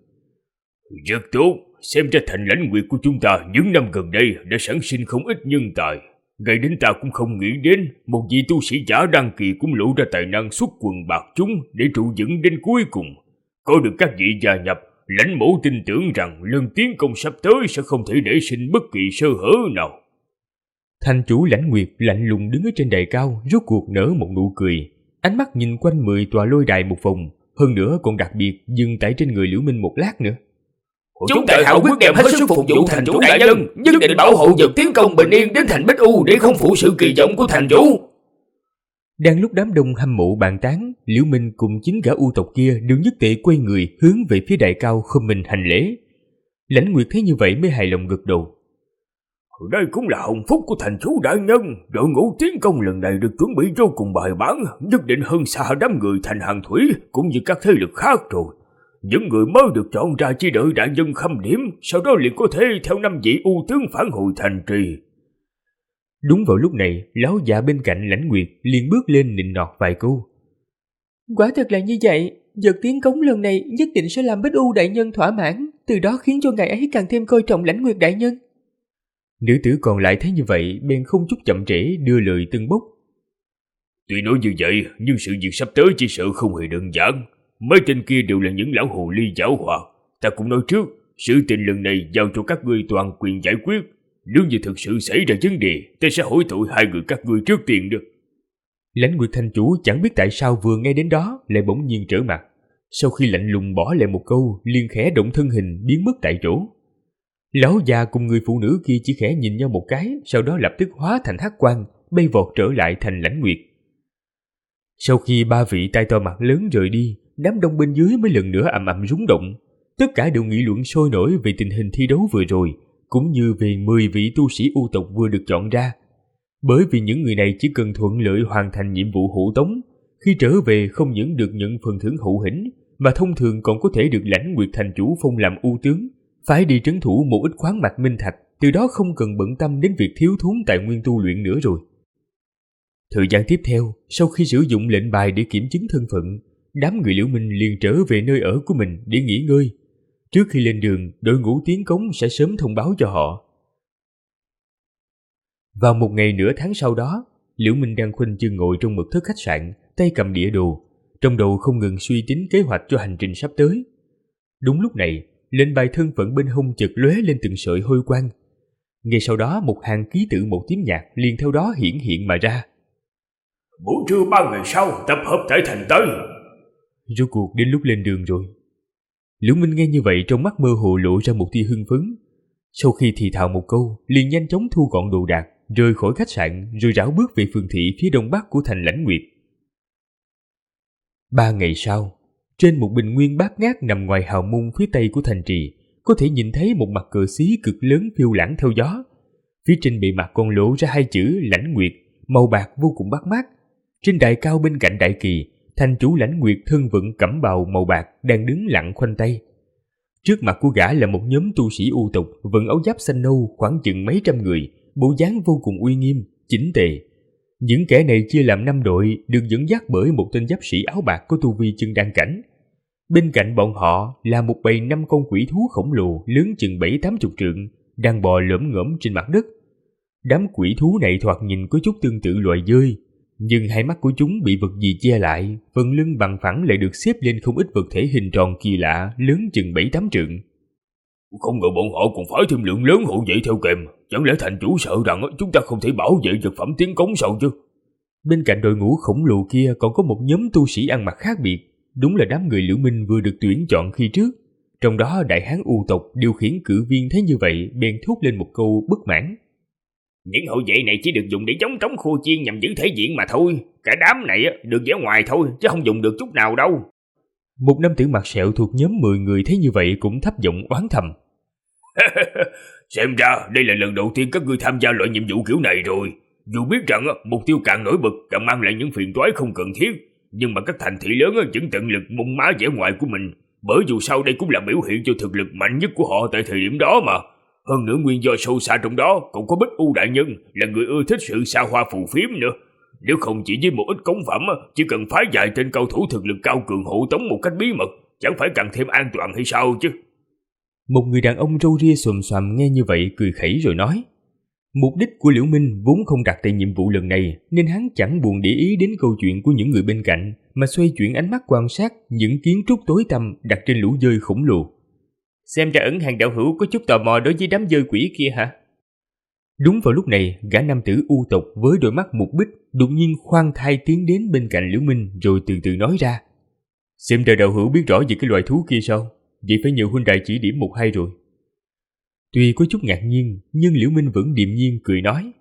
Rất tốt, xem ra thành Lãnh Nguyệt của chúng ta những năm gần đây đã sản sinh không ít nhân tài. Ngay đến ta cũng không nghĩ đến một vị tu sĩ giả đăng kỳ cũng lộ ra tài năng xuất quần bạc chúng để trụ vững đến cuối cùng. Có được các vị gia nhập, Lãnh mẫu tin tưởng rằng lần tiến công sắp tới sẽ không thể để sinh bất kỳ sơ hở nào. Thành chủ Lãnh Nguyệt lạnh lùng đứng ở trên đài cao, rốt cuộc nở một nụ cười. Ánh mắt nhìn quanh 10 tòa lôi đài một vòng, hơn nữa còn đặc biệt dừng tại trên người Liễu Minh một lát nữa. Chúng tại hạ quyết đem hết sức phục vụ thành chủ đại nhân, nhất định bảo hộ vật tiến công bình yên đến thành Bích U để không phụ sự kỳ vọng của thành chủ. Đang lúc đám đông hâm mộ bàn tán, Liễu Minh cùng chính gã U tộc kia đều nhất tề quay người hướng về phía đài cao không mình hành lễ. Lãnh Nguyệt thấy như vậy mới hài lòng gật đầu. Đây cũng là hồng phúc của thành chủ đại nhân. Đội ngũ tiến công lần này được chuẩn bị vô cùng bài bản, nhất định hơn xa đám người thành Hàng Thủy cũng như các thế lực khác rồi. Những người mới được chọn ra chỉ đợi đại nhân khâm điểm, sau đó liền có thể theo 5 vị ưu tướng phản hồi thành trì. Đúng vào lúc này, lão già bên cạnh Lãnh Nguyệt liền bước lên nịnh nọt vài câu. Quả thật là như vậy, vật tiến cống lần này nhất định sẽ làm Bích U đại nhân thỏa mãn, từ đó khiến cho ngài ấy càng thêm coi trọng Lãnh Nguyệt đại nhân. Nữ tử còn lại thấy như vậy bèn không chút chậm trễ đưa lời tưng bốc. Tuy nói như vậy, nhưng sự việc sắp tới chỉ sợ không hề đơn giản. Mấy tên kia đều là những lão hồ ly giảo hoạt. Ta cũng nói trước, sự tình lần này giao cho các ngươi toàn quyền giải quyết. Nếu như thực sự xảy ra vấn đề, ta sẽ hỏi tội hai người các ngươi trước tiên được. Lãnh Nguyệt thành chủ chẳng biết tại sao vừa nghe đến đó lại bỗng nhiên trở mặt. Sau khi lạnh lùng bỏ lại một câu, liền khẽ động thân hình biến mất tại chỗ. Lão già cùng người phụ nữ kia chỉ khẽ nhìn nhau một cái, sau đó lập tức hóa thành hắc quang, bay vọt trở lại thành Lãnh Nguyệt. Sau khi 3 vị tai to mặt lớn rời đi, đám đông bên dưới mới lần nữa ầm ầm rúng động. Tất cả đều nghị luận sôi nổi về tình hình thi đấu vừa rồi, cũng như về 10 vị tu sĩ U tộc vừa được chọn ra. Bởi vì những người này chỉ cần thuận lợi hoàn thành nhiệm vụ hộ tống, khi trở về không những được nhận phần thưởng hậu hĩnh, mà thông thường còn có thể được Lãnh Nguyệt thành chủ phong làm ưu tướng, phải đi trấn thủ một ít khoáng mạch minh thạch, từ đó không cần bận tâm đến việc thiếu thốn tài nguyên tu luyện nữa rồi. Thời gian tiếp theo, sau khi sử dụng lệnh bài để kiểm chứng thân phận, đám người Liễu Minh liền trở về nơi ở của mình để nghỉ ngơi. Trước khi lên đường, đội ngũ tiến cống sẽ sớm thông báo cho họ. Vào một ngày nửa tháng sau đó, Liễu Minh đang khoanh chân ngồi trong mật thất khách sạn, tay cầm đĩa đồ, trong đầu không ngừng suy tính kế hoạch cho hành trình sắp tới. Đúng lúc này, lệnh bài thân phận bên hông chợt lóe lên từng sợi hôi quang. Ngay sau đó một hàng ký tự màu tím nhạt liền theo đó hiện mà ra. Buổi trưa 3 ngày sau tập hợp tại thành tới. Rốt cuộc đến lúc lên đường rồi. Liễu Minh nghe như vậy trong mắt mơ hồ lộ ra một tia hưng phấn. Sau khi thì thào một câu, liền nhanh chóng thu gọn đồ đạc, rời khỏi khách sạn rồi rảo bước về phường thị phía đông bắc của thành Lãnh Nguyệt. 3 ngày sau, trên một bình nguyên bát ngát nằm ngoài hào môn phía tây của thành trì, có thể nhìn thấy một mặt cờ xí cực lớn phiêu lãng theo gió. Phía trên bề mặt còn lộ ra 2 chữ Lãnh Nguyệt, màu bạc vô cùng bắt mắt. Trên đài cao bên cạnh đại kỳ, thành chủ Lãnh Nguyệt thân vận cẩm bào màu bạc đang đứng lặng khoanh tay. Trước mặt của gã là một nhóm tu sĩ U tộc vận áo giáp xanh nâu khoảng chừng mấy trăm người, bộ dáng vô cùng uy nghiêm, chỉnh tề. Những kẻ này chia làm 5 đội, được dẫn dắt bởi một tên giáp sĩ áo bạc có tu vi chân đan cảnh. Bên cạnh bọn họ là một bầy 5 con quỷ thú khổng lồ lớn chừng 7-80 trượng, đang bò lởm ngởm trên mặt đất. Đám quỷ thú này thoạt nhìn có chút tương tự loài dơi, nhưng hai mắt của chúng bị vật gì che lại, phần lưng bằng phẳng lại được xếp lên không ít vật thể hình tròn kỳ lạ, lớn chừng 7-8 trượng. Không ngờ bọn họ còn phải thêm lượng lớn hộ vệ theo kèm, chẳng lẽ thành chủ sợ rằng chúng ta không thể bảo vệ vật phẩm tiến cống sao chứ? Bên cạnh đội ngũ khổng lồ kia còn có một nhóm tu sĩ ăn mặc khác biệt, đúng là đám người Liễu Minh vừa được tuyển chọn khi trước. Trong đó đại hán U tộc điều khiển cử viên thấy như vậy bèn thốt lên một câu bất mãn. Những hộ vệ này chỉ được dùng để chống trống khua chiên nhằm giữ thể diện mà thôi. Cả đám này được vẻ ngoài thôi, chứ không dùng được chút nào đâu. Một nam tử mặt sẹo thuộc nhóm 10 người thấy như vậy cũng thấp giọng oán thầm. Xem ra đây là lần đầu tiên các ngươi tham gia loại nhiệm vụ kiểu này rồi. Dù biết rằng mục tiêu càng nổi bật càng mang lại những phiền toái không cần thiết, nhưng mà các thành thị lớn vẫn tận lực mông má vẻ ngoài của mình, bởi dù sao đây cũng là biểu hiện cho thực lực mạnh nhất của họ tại thời điểm đó mà. Hơn nữa nguyên do sâu xa trong đó còn có Bích U đại nhân là người ưa thích sự xa hoa phù phiếm nữa. Nếu không chỉ với một ít cống phẩm, chỉ cần phái vài tên cao thủ thực lực cao cường hộ tống một cách bí mật, chẳng phải càng thêm an toàn hay sao chứ? Một người đàn ông râu ria xồm xoàm nghe như vậy cười khẩy rồi nói. Mục đích của Liễu Minh vốn không đặt tại nhiệm vụ lần này, nên hắn chẳng buồn để ý đến câu chuyện của những người bên cạnh, mà xoay chuyển ánh mắt quan sát những kiến trúc tối tăm đặt trên lũ dơi khổng lồ. Xem ra Ẩn Hàng đạo hữu có chút tò mò đối với đám dơi quỷ kia hả? Đúng vào lúc này, gã nam tử U tộc với đôi mắt mục bích đột nhiên khoan thai tiến đến bên cạnh Liễu Minh rồi từ từ nói ra. Xem ra đạo hữu biết rõ về cái loài thú kia sao? Vậy phải nhờ huynh đài chỉ điểm một hai rồi. Tuy có chút ngạc nhiên, nhưng Liễu Minh vẫn điềm nhiên cười nói.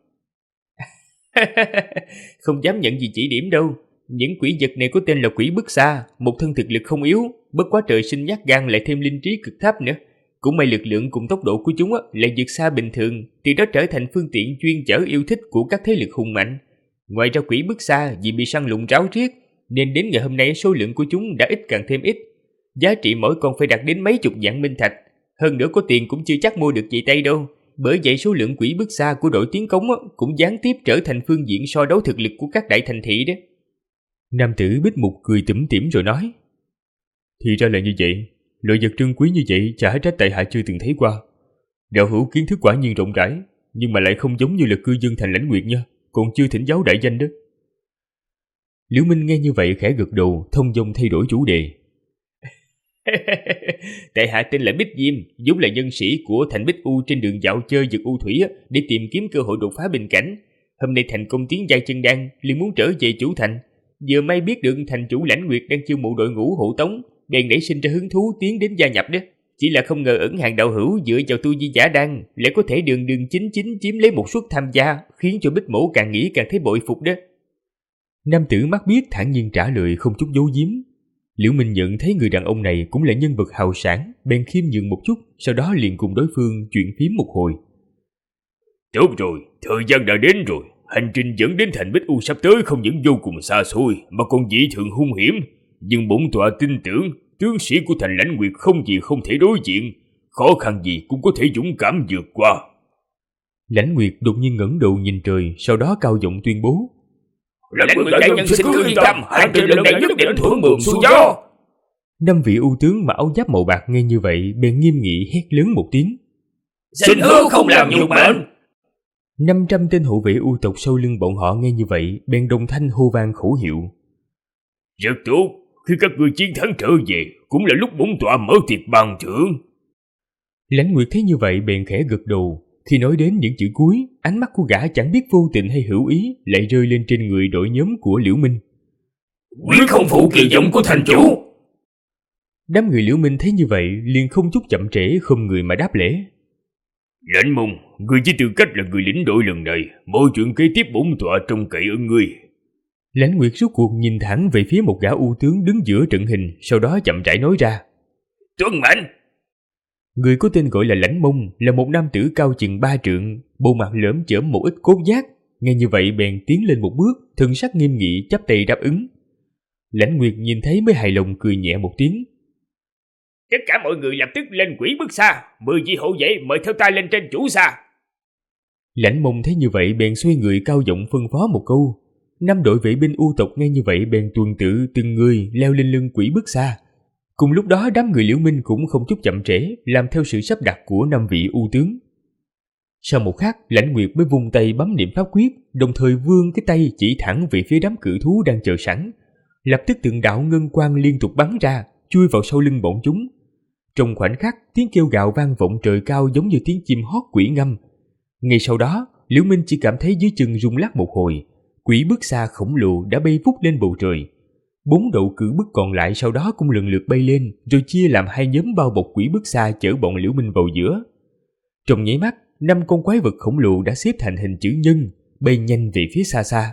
Không dám nhận gì chỉ điểm đâu. Những quỷ vật này có tên là quỷ bức xa, một thân thực lực không yếu, bất quá trời sinh nhát gan lại thêm linh trí cực thấp nữa. Cũng may lực lượng cùng tốc độ của chúng lại vượt xa bình thường, từ đó trở thành phương tiện chuyên chở yêu thích của các thế lực hùng mạnh. Ngoài ra quỷ bức xa vì bị săn lùng ráo riết, nên đến ngày hôm nay số lượng của chúng đã ít càng thêm ít. Giá trị mỗi con phải đạt đến mấy chục vạn minh thạch. Hơn nữa có tiền cũng chưa chắc mua được về tay đâu. Bởi vậy số lượng quỷ bức xa của đội tiến cống cũng gián tiếp trở thành phương diện so đấu thực lực của các đại thành thị đó. Nam tử Bích Mục cười tủm tỉm rồi nói. Thì ra là như vậy, loại vật trân quý như vậy chả trách tại hạ chưa từng thấy qua. Đạo hữu kiến thức quả nhiên rộng rãi, nhưng mà lại không giống như là cư dân thành Lãnh Nguyệt nha, còn chưa thỉnh giáo đại danh đó. Liễu Minh nghe như vậy khẽ gật đầu, thông dong thay đổi chủ đề. Tại hạ tên là Bích Diêm, vốn là nhân sĩ của thành Bích U trên đường dạo chơi vực U thủy để tìm kiếm cơ hội đột phá bình cảnh. Hôm nay thành công tiến giai chân đan, liền muốn trở về chủ thành. Vừa may biết được thành chủ Lãnh Nguyệt đang chiêu mộ đội ngũ hộ tống, bèn nảy sinh ra hứng thú tiến đến gia nhập đó. Chỉ là không ngờ Ẩn Hàng đạo hữu dựa vào tu vi giả đan lại có thể đường chính chiếm lấy một suất tham gia, khiến cho Bích Mỗ càng nghĩ càng thấy bội phục đó. Nam tử mắt biết thản nhiên trả lời không chút giấu giếm. Liễu Minh nhận thấy người đàn ông này cũng là nhân vật hào sảng, bèn khiêm nhường một chút, sau đó liền cùng đối phương chuyện phím một hồi. Tốt rồi, thời gian đã đến rồi. Hành trình dẫn đến thành Bích U sắp tới không những vô cùng xa xôi mà còn dị thường hung hiểm. Nhưng bổn tọa tin tưởng tướng sĩ của thành Lãnh Nguyệt không gì không thể đối diện, khó khăn gì cũng có thể dũng cảm vượt qua. Lãnh Nguyệt đột nhiên ngẩng đầu nhìn trời, sau đó cao giọng tuyên bố. Lãnh Nguyệt đại nhân xin cứ yên tâm, hành trình lần này nhất định thuận buồm xuôi gió. 5 vị ưu tướng mặc áo giáp màu bạc nghe như vậy bèn nghiêm nghị hét lớn một tiếng. Xin hứa không làm nhục mệnh. 500 tên hộ vệ U tộc sau lưng bọn họ nghe như vậy bèn đồng thanh hô vang khẩu hiệu. Rất tốt, khi các ngươi chiến thắng trở về cũng là lúc bổn tọa mở tiệc ban thưởng. Lãnh Nguyệt thấy như vậy bèn khẽ gật đầu. Khi nói đến những chữ cuối, ánh mắt của gã chẳng biết vô tình hay hữu ý lại rơi lên trên người đội nhóm của Liễu Minh. Quyết không phụ kỳ vọng của thành chủ. Đám người Liễu Minh thấy như vậy liền không chút chậm trễ không người mà đáp lễ. Lãnh Mông, ngươi với tư cách là người lĩnh đội lần này, mọi chuyện kế tiếp bổn tọa trông cậy ở ngươi. Lãnh Nguyệt rút cuộc nhìn thẳng về phía một gã ưu tướng đứng giữa trận hình, sau đó chậm rãi nói ra. Tuân mệnh. Người có tên gọi là Lãnh Mông là một nam tử cao chừng 3 trượng, bộ mặt lởm chởm một ít cốt giác. Nghe như vậy bèn tiến lên một bước, thần sắc nghiêm nghị chắp tay đáp ứng. Lãnh Nguyệt nhìn thấy mới hài lòng cười nhẹ một tiếng. Tất cả mọi người lập tức lên quỷ bước xa, 10 vị hộ vệ mời theo ta lên trên chủ xa. Lãnh Mông thấy như vậy bèn xoay người cao giọng phân phó một câu. 5 đội vệ binh U tộc nghe như vậy bèn tuần tự từng người leo lên lưng quỷ bước xa. Cùng lúc đó đám người Liễu Minh cũng không chút chậm trễ, làm theo sự sắp đặt của 5 vị U tướng. Sau một khắc, Lãnh Nguyệt mới vung tay bấm niệm pháp quyết, đồng thời vươn cái tay chỉ thẳng về phía đám cự thú đang chờ sẵn. Lập tức từng đạo ngân quang liên tục bắn ra, chui vào sau lưng bọn chúng. Trong khoảnh khắc, tiếng kêu gào vang vọng trời cao giống như tiếng chim hót quỷ ngâm. Ngay sau đó, Liễu Minh chỉ cảm thấy dưới chân rung lắc một hồi, quỷ bước xa khổng lồ đã bay vút lên bầu trời. 4 đầu cự bức còn lại sau đó cũng lần lượt bay lên, rồi chia làm 2 nhóm bao bọc quỷ bước xa chở bọn Liễu Minh vào giữa. Trong nháy mắt, 5 con quái vật khổng lồ đã xếp thành hình chữ nhân, bay nhanh về phía xa xa.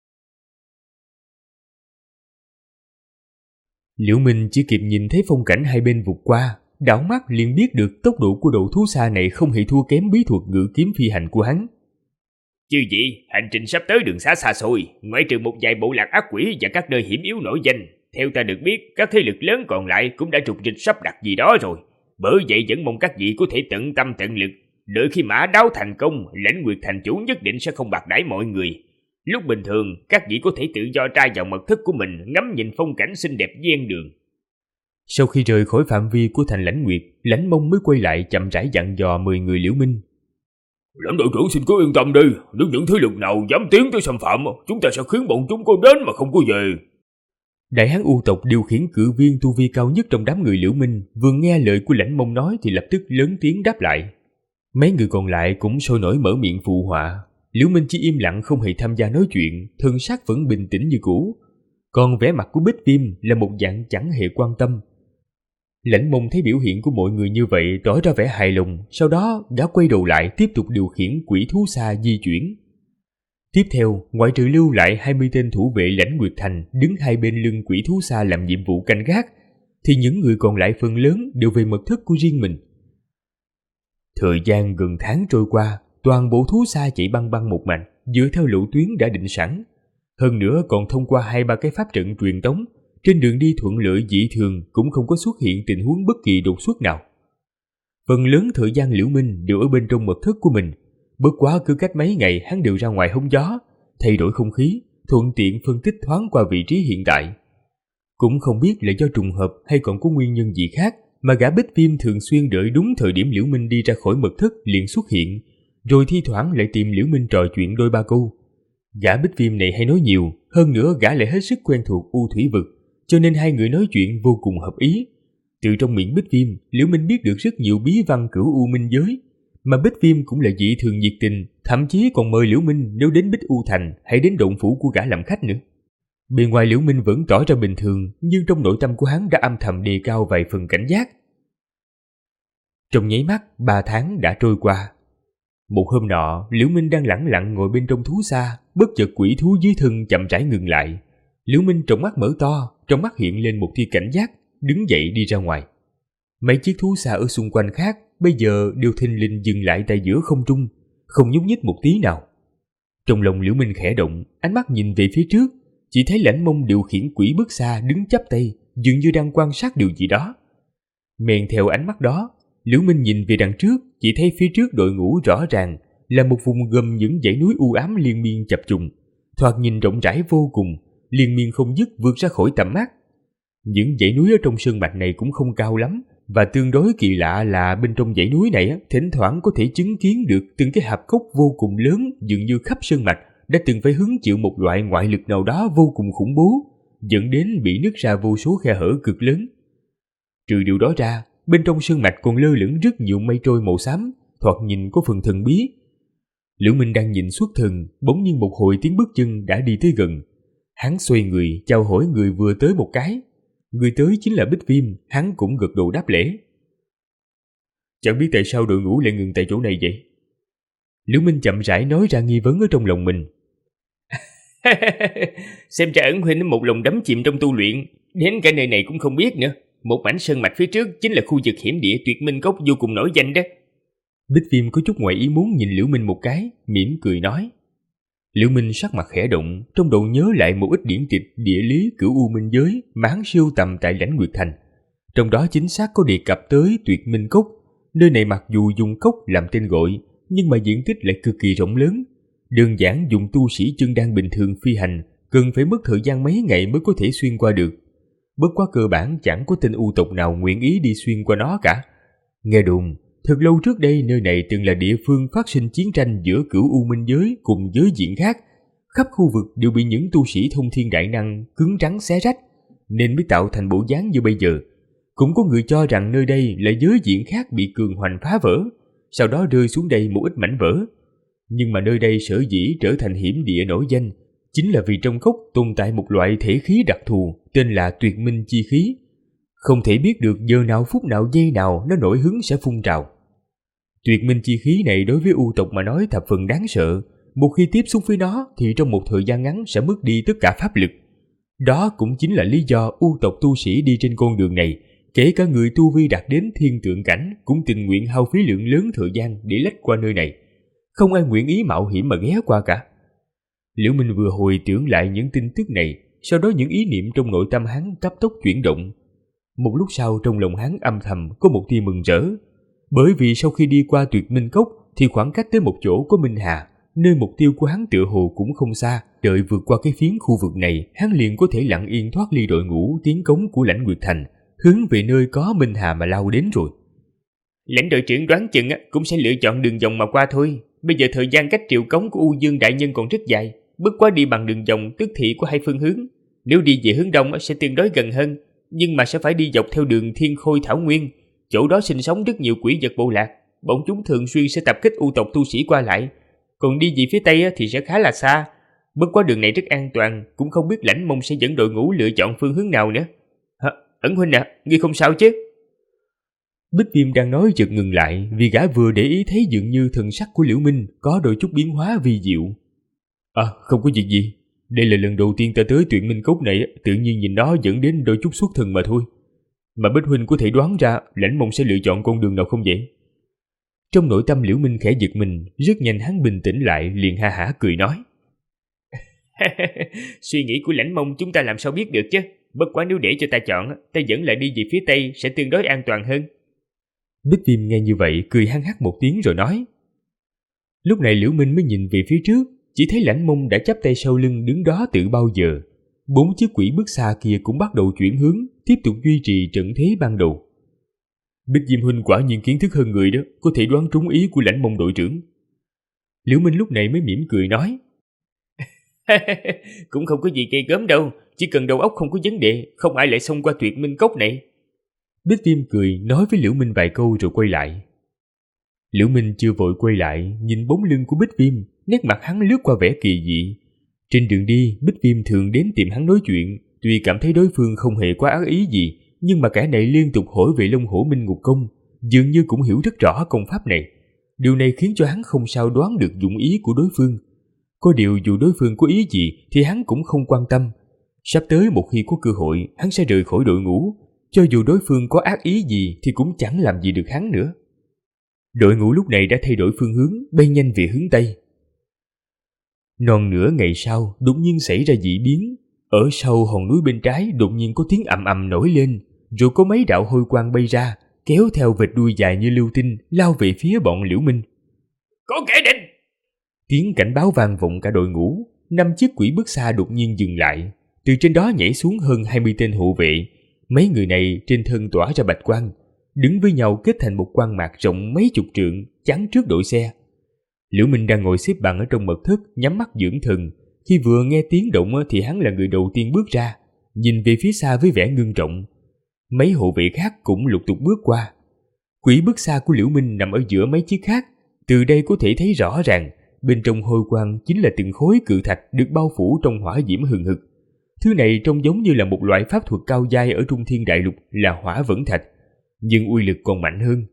Liễu Minh chỉ kịp nhìn thấy phong cảnh hai bên vụt qua, đảo mắt liền biết được tốc độ của đội thú xa này không hề thua kém bí thuật ngự kiếm phi hành của hắn. Chư vị, hành trình sắp tới đường xá xa xôi, ngoại trừ một vài bộ lạc ác quỷ và các nơi hiểm yếu nổi danh, theo ta được biết, các thế lực lớn còn lại cũng đã trục dịch sắp đặt gì đó rồi. Bởi vậy vẫn mong các vị có thể tận tâm tận lực, đợi khi mã đáo thành công, Lãnh Nguyệt thành chủ nhất định sẽ không bạc đãi mọi người. Lúc bình thường, các vị có thể tự do tra vào mật thất của mình, ngắm nhìn phong cảnh xinh đẹp ven đường. Sau khi rời khỏi phạm vi của thành Lãnh Nguyệt, Lãnh Mông mới quay lại chậm rãi dặn dò 10 người Liễu Minh. Lãnh đội trưởng xin cứ yên tâm đi, nếu những thế lực nào dám tiến tới xâm phạm, chúng ta sẽ khiến bọn chúng có đến mà không có về. Đại hán U tộc điều khiển cự viên tu vi cao nhất trong đám người Liễu Minh, vừa nghe lời của Lãnh Mông nói thì lập tức lớn tiếng đáp lại. Mấy người còn lại cũng sôi nổi mở miệng phụ họa. Liễu Minh chỉ im lặng không hề tham gia nói chuyện, thân sắc vẫn bình tĩnh như cũ. Còn vẻ mặt của Bích Viêm là một dạng chẳng hề quan tâm. Lãnh Mông thấy biểu hiện của mọi người như vậy tỏ ra vẻ hài lòng, sau đó gã quay đầu lại tiếp tục điều khiển quỷ thú xa di chuyển. Tiếp theo, ngoại trừ lưu lại 20 tên thủ vệ Lãnh Nguyệt Thành đứng hai bên lưng quỷ thú xa làm nhiệm vụ canh gác, thì những người còn lại phần lớn đều về mật thất của riêng mình. Thời gian gần tháng trôi qua, toàn bộ thú xa chạy băng băng một mạch, dựa theo lộ tuyến đã định sẵn. Hơn nữa còn thông qua 2-3 cái pháp trận truyền tống, trên đường đi thuận lợi dị thường cũng không có xuất hiện tình huống bất kỳ đột xuất nào. Phần lớn thời gian Liễu Minh đều ở bên trong mật thất của mình, bất quá cứ cách mấy ngày hắn đều ra ngoài hóng gió, thay đổi không khí, thuận tiện phân tích thoáng qua vị trí hiện tại. Cũng không biết là do trùng hợp hay còn có nguyên nhân gì khác mà gã Bích Viêm thường xuyên đợi đúng thời điểm Liễu Minh đi ra khỏi mật thất liền xuất hiện, rồi thi thoảng lại tìm Liễu Minh trò chuyện đôi ba câu. Gã Bích Viêm này hay nói nhiều, hơn nữa gã lại hết sức quen thuộc U Thủy Vực, cho nên hai người nói chuyện vô cùng hợp ý. Từ trong miệng Bích Viêm, Liễu Minh biết được rất nhiều bí văn cửu U Minh giới, mà Bích Viêm cũng là dị thường nhiệt tình, thậm chí còn mời Liễu Minh nếu đến Bích U Thành hãy đến động phủ của gã làm khách nữa. Bề ngoài Liễu Minh vẫn tỏ ra bình thường, nhưng trong nội tâm của hắn đã âm thầm đề cao vài phần cảnh giác. Trong nháy mắt, 3 tháng đã trôi qua. Một hôm nọ, Liễu Minh đang lẳng lặng ngồi bên trong thú xa, bất chợt quỷ thú dưới thân chậm rãi ngừng lại. Liễu Minh tròng mắt mở to, trong mắt hiện lên một tia cảnh giác, đứng dậy đi ra ngoài. Mấy chiếc thú xa ở xung quanh khác bây giờ đều thình lình dừng lại tại giữa không trung, không nhúc nhích một tí nào. Trong lòng Liễu Minh khẽ động, ánh mắt nhìn về phía trước, chỉ thấy Lãnh Mông điều khiển quỷ bước xa đứng chắp tay, dường như đang quan sát điều gì đó. Men theo ánh mắt đó, Liễu Minh nhìn về đằng trước, chỉ thấy phía trước đội ngũ rõ ràng là một vùng gồm những dãy núi u ám liên miên chập trùng, thoạt nhìn rộng rãi vô cùng, liên miên không dứt vượt ra khỏi tầm mắt. Những dãy núi ở trong sơn mạch này cũng không cao lắm, và tương đối kỳ lạ là bên trong dãy núi này thỉnh thoảng có thể chứng kiến được từng cái hạp cốc vô cùng lớn, dường như khắp sơn mạch đã từng phải hứng chịu một loại ngoại lực nào đó vô cùng khủng bố, dẫn đến bị nứt ra vô số khe hở cực lớn. Trừ điều đó ra, bên trong sơn mạch còn lơ lửng rất nhiều mây trôi màu xám, thoạt nhìn có phần thần bí. Liễu Minh đang nhìn xuất thần, bỗng nhiên một hồi tiếng bước chân đã đi tới gần. Hắn xoay người chào hỏi người vừa tới một cái. Người tới chính là Bích Viêm, hắn cũng gật đầu đáp lễ. Chẳng biết tại sao đội ngũ lại ngừng tại chỗ này vậy? Liễu Minh chậm rãi nói ra nghi vấn ở trong lòng mình. Xem ra Ẩn huynh một lòng đắm chìm trong tu luyện, đến cả nơi này cũng không biết nữa. Một mảnh sơn mạch phía trước chính là khu vực hiểm địa Tuyệt Minh Cốc vô cùng nổi danh đó. Bích Viêm có chút ngoài ý muốn nhìn Liễu Minh một cái, mỉm cười nói. Liễu Minh sắc mặt khẽ động, trong đầu nhớ lại một ít điển tịch địa lý Cửu U Minh Giới mà hắn sưu tầm tại Lãnh Nguyệt Thành. Trong đó chính xác có đề cập tới Tuyệt Minh Cốc. Nơi này mặc dù dùng cốc làm tên gọi, nhưng mà diện tích lại cực kỳ rộng lớn. Đơn giản dùng tu sĩ chân đan bình thường phi hành, cần phải mất thời gian mấy ngày mới có thể xuyên qua được. Bất quá cơ bản chẳng có tên u tộc nào nguyện ý đi xuyên qua nó cả. Nghe đồn, thật lâu trước đây nơi này từng là địa phương phát sinh chiến tranh giữa Cửu U Minh Giới cùng giới diện khác. Khắp khu vực đều bị những tu sĩ thông thiên đại năng cứng rắn xé rách, nên mới tạo thành bộ dáng như bây giờ. Cũng có người cho rằng nơi đây là giới diện khác bị cường hoành phá vỡ, sau đó rơi xuống đây một ít mảnh vỡ. Nhưng mà nơi đây sở dĩ trở thành hiểm địa nổi danh chính là vì trong cốc tồn tại một loại thể khí đặc thù tên là Tuyệt Minh chi khí. Không thể biết được giờ nào phút nào giây nào nó nổi hứng sẽ phun trào. Tuyệt Minh chi khí này đối với u tộc mà nói thập phần đáng sợ. Một khi tiếp xúc với nó thì trong một thời gian ngắn sẽ mất đi tất cả pháp lực. Đó cũng chính là lý do u tộc tu sĩ đi trên con đường này, kể cả người tu vi đạt đến thiên tượng cảnh cũng tình nguyện hao phí lượng lớn thời gian để lách qua nơi này. Không ai nguyện ý mạo hiểm mà ghé qua cả. Liễu Minh vừa hồi tưởng lại những tin tức này, sau đó những ý niệm trong nội tâm hắn cấp tốc chuyển động. Một lúc sau trong lòng hắn âm thầm có một tia mừng rỡ, bởi vì sau khi đi qua Tuyệt Minh Cốc thì khoảng cách tới một chỗ có Minh Hà, nơi mục tiêu của hắn tựa hồ cũng không xa. Đợi vượt qua cái phiến khu vực này, hắn liền có thể lặng yên thoát ly đội ngũ tiến cống của Lãnh Nguyệt Thành, hướng về nơi có Minh Hà mà lao đến rồi. Lãnh đội trưởng đoán chừng cũng sẽ lựa chọn đường vòng mà qua thôi. Bây giờ thời gian cách triệu cống của U Dương đại nhân còn rất dài, bất quá đi bằng đường vòng tức thị của hai phương hướng. Nếu đi về hướng đông sẽ tương đối gần hơn, nhưng mà sẽ phải đi dọc theo đường Thiên Khôi Thảo Nguyên. Chỗ đó sinh sống rất nhiều quỷ vật bộ lạc, bọn chúng thường xuyên sẽ tập kích u tộc tu sĩ qua lại. Còn đi về phía tây thì sẽ khá là xa. Bất quá đường này rất an toàn, cũng không biết Lãnh Mông sẽ dẫn đội ngũ lựa chọn phương hướng nào nữa. Ẩn huynh ngươi không sao chứ? Bích Viêm đang nói chợt ngừng lại, vì gã vừa để ý thấy dường như thần sắc của Liễu Minh có đôi chút biến hóa vi diệu. Không có việc gì. Đây là lần đầu tiên ta tới Tuyệt Minh Cốc này, tự nhiên nhìn nó dẫn đến đôi chút xuất thần mà thôi. Mà Bích huynh có thể đoán ra Lãnh Mông sẽ lựa chọn con đường nào không vậy? Trong nội tâm Liễu Minh khẽ giật mình, rất nhanh hắn bình tĩnh lại, liền ha hả cười nói. Suy nghĩ của Lãnh Mông chúng ta làm sao biết được chứ? Bất quá nếu để cho ta chọn, ta vẫn lại đi về phía tây sẽ tương đối an toàn hơn. Bích Viêm nghe như vậy cười hăng hắc một tiếng rồi nói. Lúc này Liễu Minh mới nhìn về phía trước, chỉ thấy Lãnh Mông đã chắp tay sau lưng đứng đó từ bao giờ. 4 chiếc quỷ bước xa kia cũng bắt đầu chuyển hướng, tiếp tục duy trì trận thế ban đầu. Bích Viêm huynh quả nhiên kiến thức hơn người đó, có thể đoán trúng ý của Lãnh Mông đội trưởng. Liễu Minh lúc này mới mỉm cười nói. Cũng không có gì gây gớm đâu, chỉ cần đầu óc không có vấn đề, không ai lại xông qua Tuyệt Minh Cốc này. Bích Viêm cười nói với Liễu Minh vài câu rồi quay lại. Liễu Minh chưa vội quay lại, nhìn bóng lưng của Bích Viêm, nét mặt hắn lướt qua vẻ kỳ dị. Trên đường đi, Bích Viêm thường đến tìm hắn nói chuyện, tuy cảm thấy đối phương không hề có ác ý gì, nhưng mà kẻ này liên tục hỏi về Long Hổ Minh Ngục Công, dường như cũng hiểu rất rõ công pháp này. Điều này khiến cho hắn không sao đoán được dụng ý của đối phương. Có điều dù đối phương có ý gì thì hắn cũng không quan tâm. Sắp tới một khi có cơ hội, hắn sẽ rời khỏi đội ngũ. Cho dù đối phương có ác ý gì thì cũng chẳng làm gì được hắn nữa. Đội ngũ lúc này đã thay đổi phương hướng, bay nhanh về hướng Tây. Non nửa ngày sau, đột nhiên xảy ra dị biến. Ở sau hòn núi bên trái đột nhiên có tiếng ầm ầm nổi lên, rồi có mấy đạo hôi quang bay ra, kéo theo vệt đuôi dài như lưu tinh, lao về phía bọn Liễu Minh. Có kẻ địch! Tiếng cảnh báo vang vọng cả đội ngũ. 5 chiếc quỷ bước xa đột nhiên dừng lại. Từ trên đó nhảy xuống hơn 20 tên hộ vệ. Mấy người này trên thân tỏa ra bạch quang, đứng với nhau kết thành một quang mạc rộng mấy chục trượng, chắn trước đội xe. Liễu Minh đang ngồi xếp bằng ở trong mật thất, nhắm mắt dưỡng thần. Khi vừa nghe tiếng động thì hắn là người đầu tiên bước ra, nhìn về phía xa với vẻ ngưng trọng. Mấy hộ vệ khác cũng lục tục bước qua. Quỷ bước xa của Liễu Minh nằm ở giữa mấy chiếc khác. Từ đây có thể thấy rõ ràng, bên trong hôi quang chính là từng khối cự thạch được bao phủ trong hỏa diễm hừng hực. Thứ này trông giống như là một loại pháp thuật cao giai ở Trung Thiên Đại Lục là hỏa vẫn thạch, nhưng uy lực còn mạnh hơn.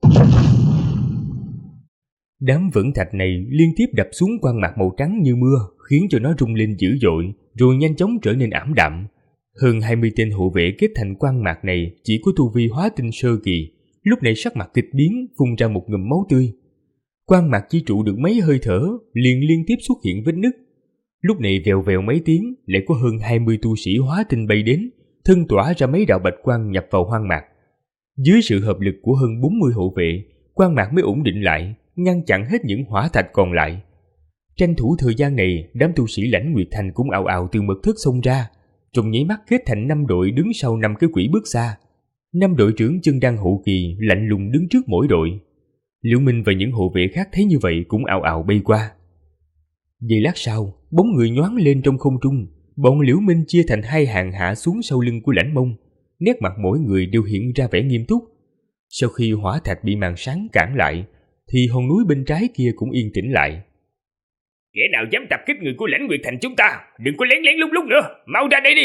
Đám vẫn thạch này liên tiếp đập xuống quang mạc màu trắng như mưa, khiến cho nó rung lên dữ dội, rồi nhanh chóng trở nên ảm đạm. Hơn 20 tên hộ vệ kết thành quang mạc này chỉ có tu vi hóa tinh sơ kỳ, lúc này sắc mặt kịch biến, phun ra một ngụm máu tươi. Quang mạc chỉ trụ được mấy hơi thở, liền liên tiếp xuất hiện vết nứt. Lúc này vèo vèo mấy tiếng, lại có hơn 20 tu sĩ hóa tinh bay đến, thân tỏa ra mấy đạo bạch quang nhập vào hoang mạc. Dưới sự hợp lực của hơn 40 hộ vệ, quang mạc mới ổn định lại, ngăn chặn hết những hỏa thạch còn lại. Tranh thủ thời gian này, đám tu sĩ Lãnh Nguyệt Thành cũng ào ào từ mật thất xông ra, trong nháy mắt kết thành 5 đội đứng sau 5 cái quỷ bước xa. 5 đội trưởng chân đan hậu kỳ lạnh lùng đứng trước mỗi đội. Liễu Minh và những hộ vệ khác thấy như vậy cũng ào ào bay qua. Giây lát sau, bóng người nhoáng lên trong không trung, bọn Liễu Minh chia thành hai hàng hạ xuống sau lưng của Lãnh Mông, nét mặt mỗi người đều hiện ra vẻ nghiêm túc. Sau khi hỏa thạch bị màn sáng cản lại, thì hòn núi bên trái kia cũng yên tĩnh lại. Kẻ nào dám tập kích người của Lãnh Nguyệt Thành chúng ta, đừng có lén lén lút lút nữa, mau ra đây đi.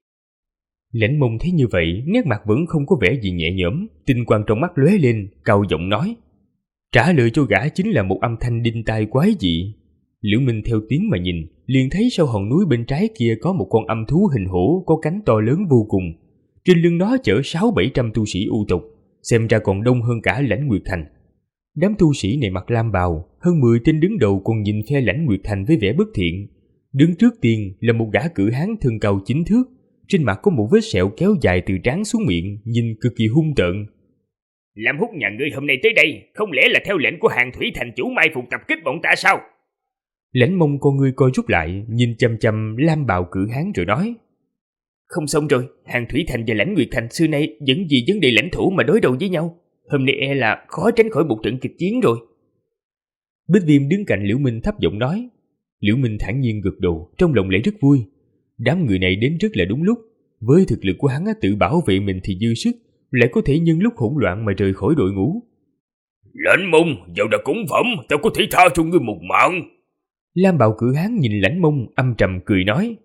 Lãnh Mông thấy như vậy, nét mặt vẫn không có vẻ gì nhẹ nhõm, tinh quang trong mắt lóe lên, cao giọng nói. Trả lời cho gã chính là một âm thanh đinh tai quái dị. Liễu Minh theo tiếng mà nhìn, liền thấy sau hòn núi bên trái kia có một con âm thú hình hổ có cánh to lớn vô cùng. Trên lưng nó chở 600-700 tu sĩ u tộc, xem ra còn đông hơn cả Lãnh Nguyệt Thành. Đám tu sĩ này mặc lam bào, hơn 10 tên đứng đầu còn nhìn phe Lãnh Nguyệt Thành với vẻ bất thiện. Đứng trước tiên là một gã cử hán thân cao 9 thước, trên mặt có một vết sẹo kéo dài từ trán xuống miệng, nhìn cực kỳ hung tợn. Lam Húc nhà ngươi hôm nay tới đây, không lẽ là theo lệnh của Hàng Thủy Thành chủ mai phục tập kích bọn ta sao? Lãnh Mông con ngươi co rút lại, nhìn chằm chằm lam bào cử hán rồi nói. Không xong rồi, Hàng Thủy Thành và Lãnh Nguyệt Thành xưa nay vẫn vì vấn đề lãnh thổ mà đối đầu với nhau. Hôm nay e là khó tránh khỏi một trận kịch chiến rồi. Bích Viêm đứng cạnh Liễu Minh thấp giọng nói. Liễu Minh thản nhiên gật đầu, trong lòng lại rất vui. Đám người này đến rất là đúng lúc. Với thực lực của hắn tự bảo vệ mình thì dư sức, lại có thể nhân lúc hỗn loạn mà rời khỏi đội ngũ. Lãnh Mông, dạo đã cúng phẩm, tao có thể tha cho ngươi một mạng. Lam bào cử hán nhìn Lãnh Mông âm trầm cười nói.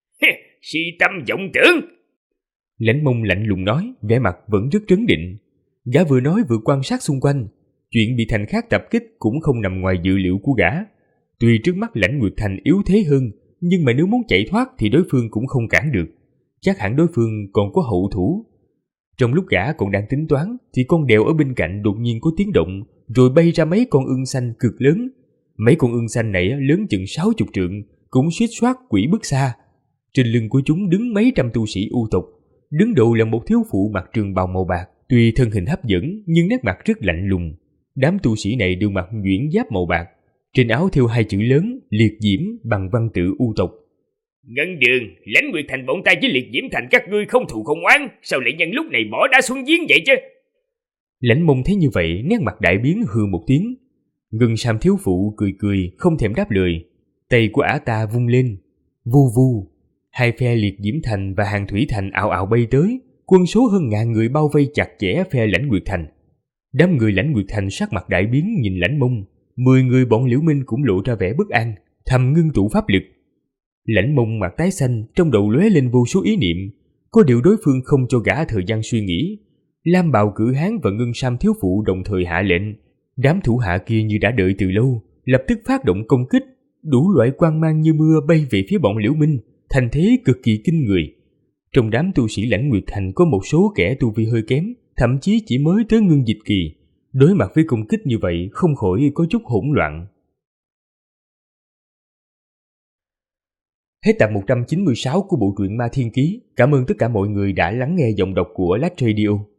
Si tâm vọng tưởng. Lãnh Mông lạnh lùng nói, vẻ mặt vẫn rất trấn định. Gã vừa nói vừa quan sát xung quanh. Chuyện bị thành khác tập kích cũng không nằm ngoài dự liệu của gã. Tuy trước mắt Lãnh Nguyệt Thành yếu thế hơn, nhưng mà nếu muốn chạy thoát thì đối phương cũng không cản được. Chắc hẳn đối phương còn có hậu thủ. Trong lúc gã còn đang tính toán, thì con đèo ở bên cạnh đột nhiên có tiếng động, rồi bay ra mấy con ưng xanh cực lớn. Mấy con ưng xanh này lớn chừng 60 trượng, cũng suýt soát quỷ bước xa. Trên lưng của chúng đứng mấy trăm tu sĩ u tộc. Đứng đầu là một thiếu phụ mặc trường bào màu bạc, tuy thân hình hấp dẫn nhưng nét mặt rất lạnh lùng. Đám tu sĩ này đều mặc nhuyễn giáp màu bạc, trên áo thêu hai chữ lớn liệt diễm bằng văn tự u tộc. Ngân Đường, Lãnh Nguyệt Thành bọn ta với liệt diễm thành các ngươi không thù không oán, sao lại nhân lúc này bỏ đá xuống giếng vậy chứ? Lãnh Mông thấy như vậy, nét mặt đại biến hừ một tiếng. Ngân Sam thiếu phụ cười cười không thèm đáp lời. Tay của ả ta vung lên, vu vu. Hai phe liệt diễm thành và Hàng Thủy Thành ào ào bay tới, quân số hơn 1000 người bao vây chặt chẽ phe Lãnh Nguyệt Thành. Đám người Lãnh Nguyệt Thành sắc mặt đại biến nhìn Lãnh Mông, 10 người bọn Liễu Minh cũng lộ ra vẻ bất an, thầm ngưng tụ pháp lực. Lãnh Mông mặt tái xanh, trong đầu lóe lên vô số ý niệm, có điều đối phương không cho gã thời gian suy nghĩ. Lam bào cử hán và Ngân Sam thiếu phụ đồng thời hạ lệnh, đám thủ hạ kia như đã đợi từ lâu, lập tức phát động công kích, đủ loại quang mang như mưa bay về phía bọn Liễu Minh, thành thế cực kỳ kinh người. Trong đám tu sĩ Lãnh Nguyệt Thành có một số kẻ tu vi hơi kém, thậm chí chỉ mới tới ngưng dịch kỳ, đối mặt với công kích như vậy không khỏi có chút hỗn loạn. Hết tập 196 của bộ truyện Ma Thiên Ký. Cảm ơn tất cả mọi người đã lắng nghe giọng đọc của Lách Radio.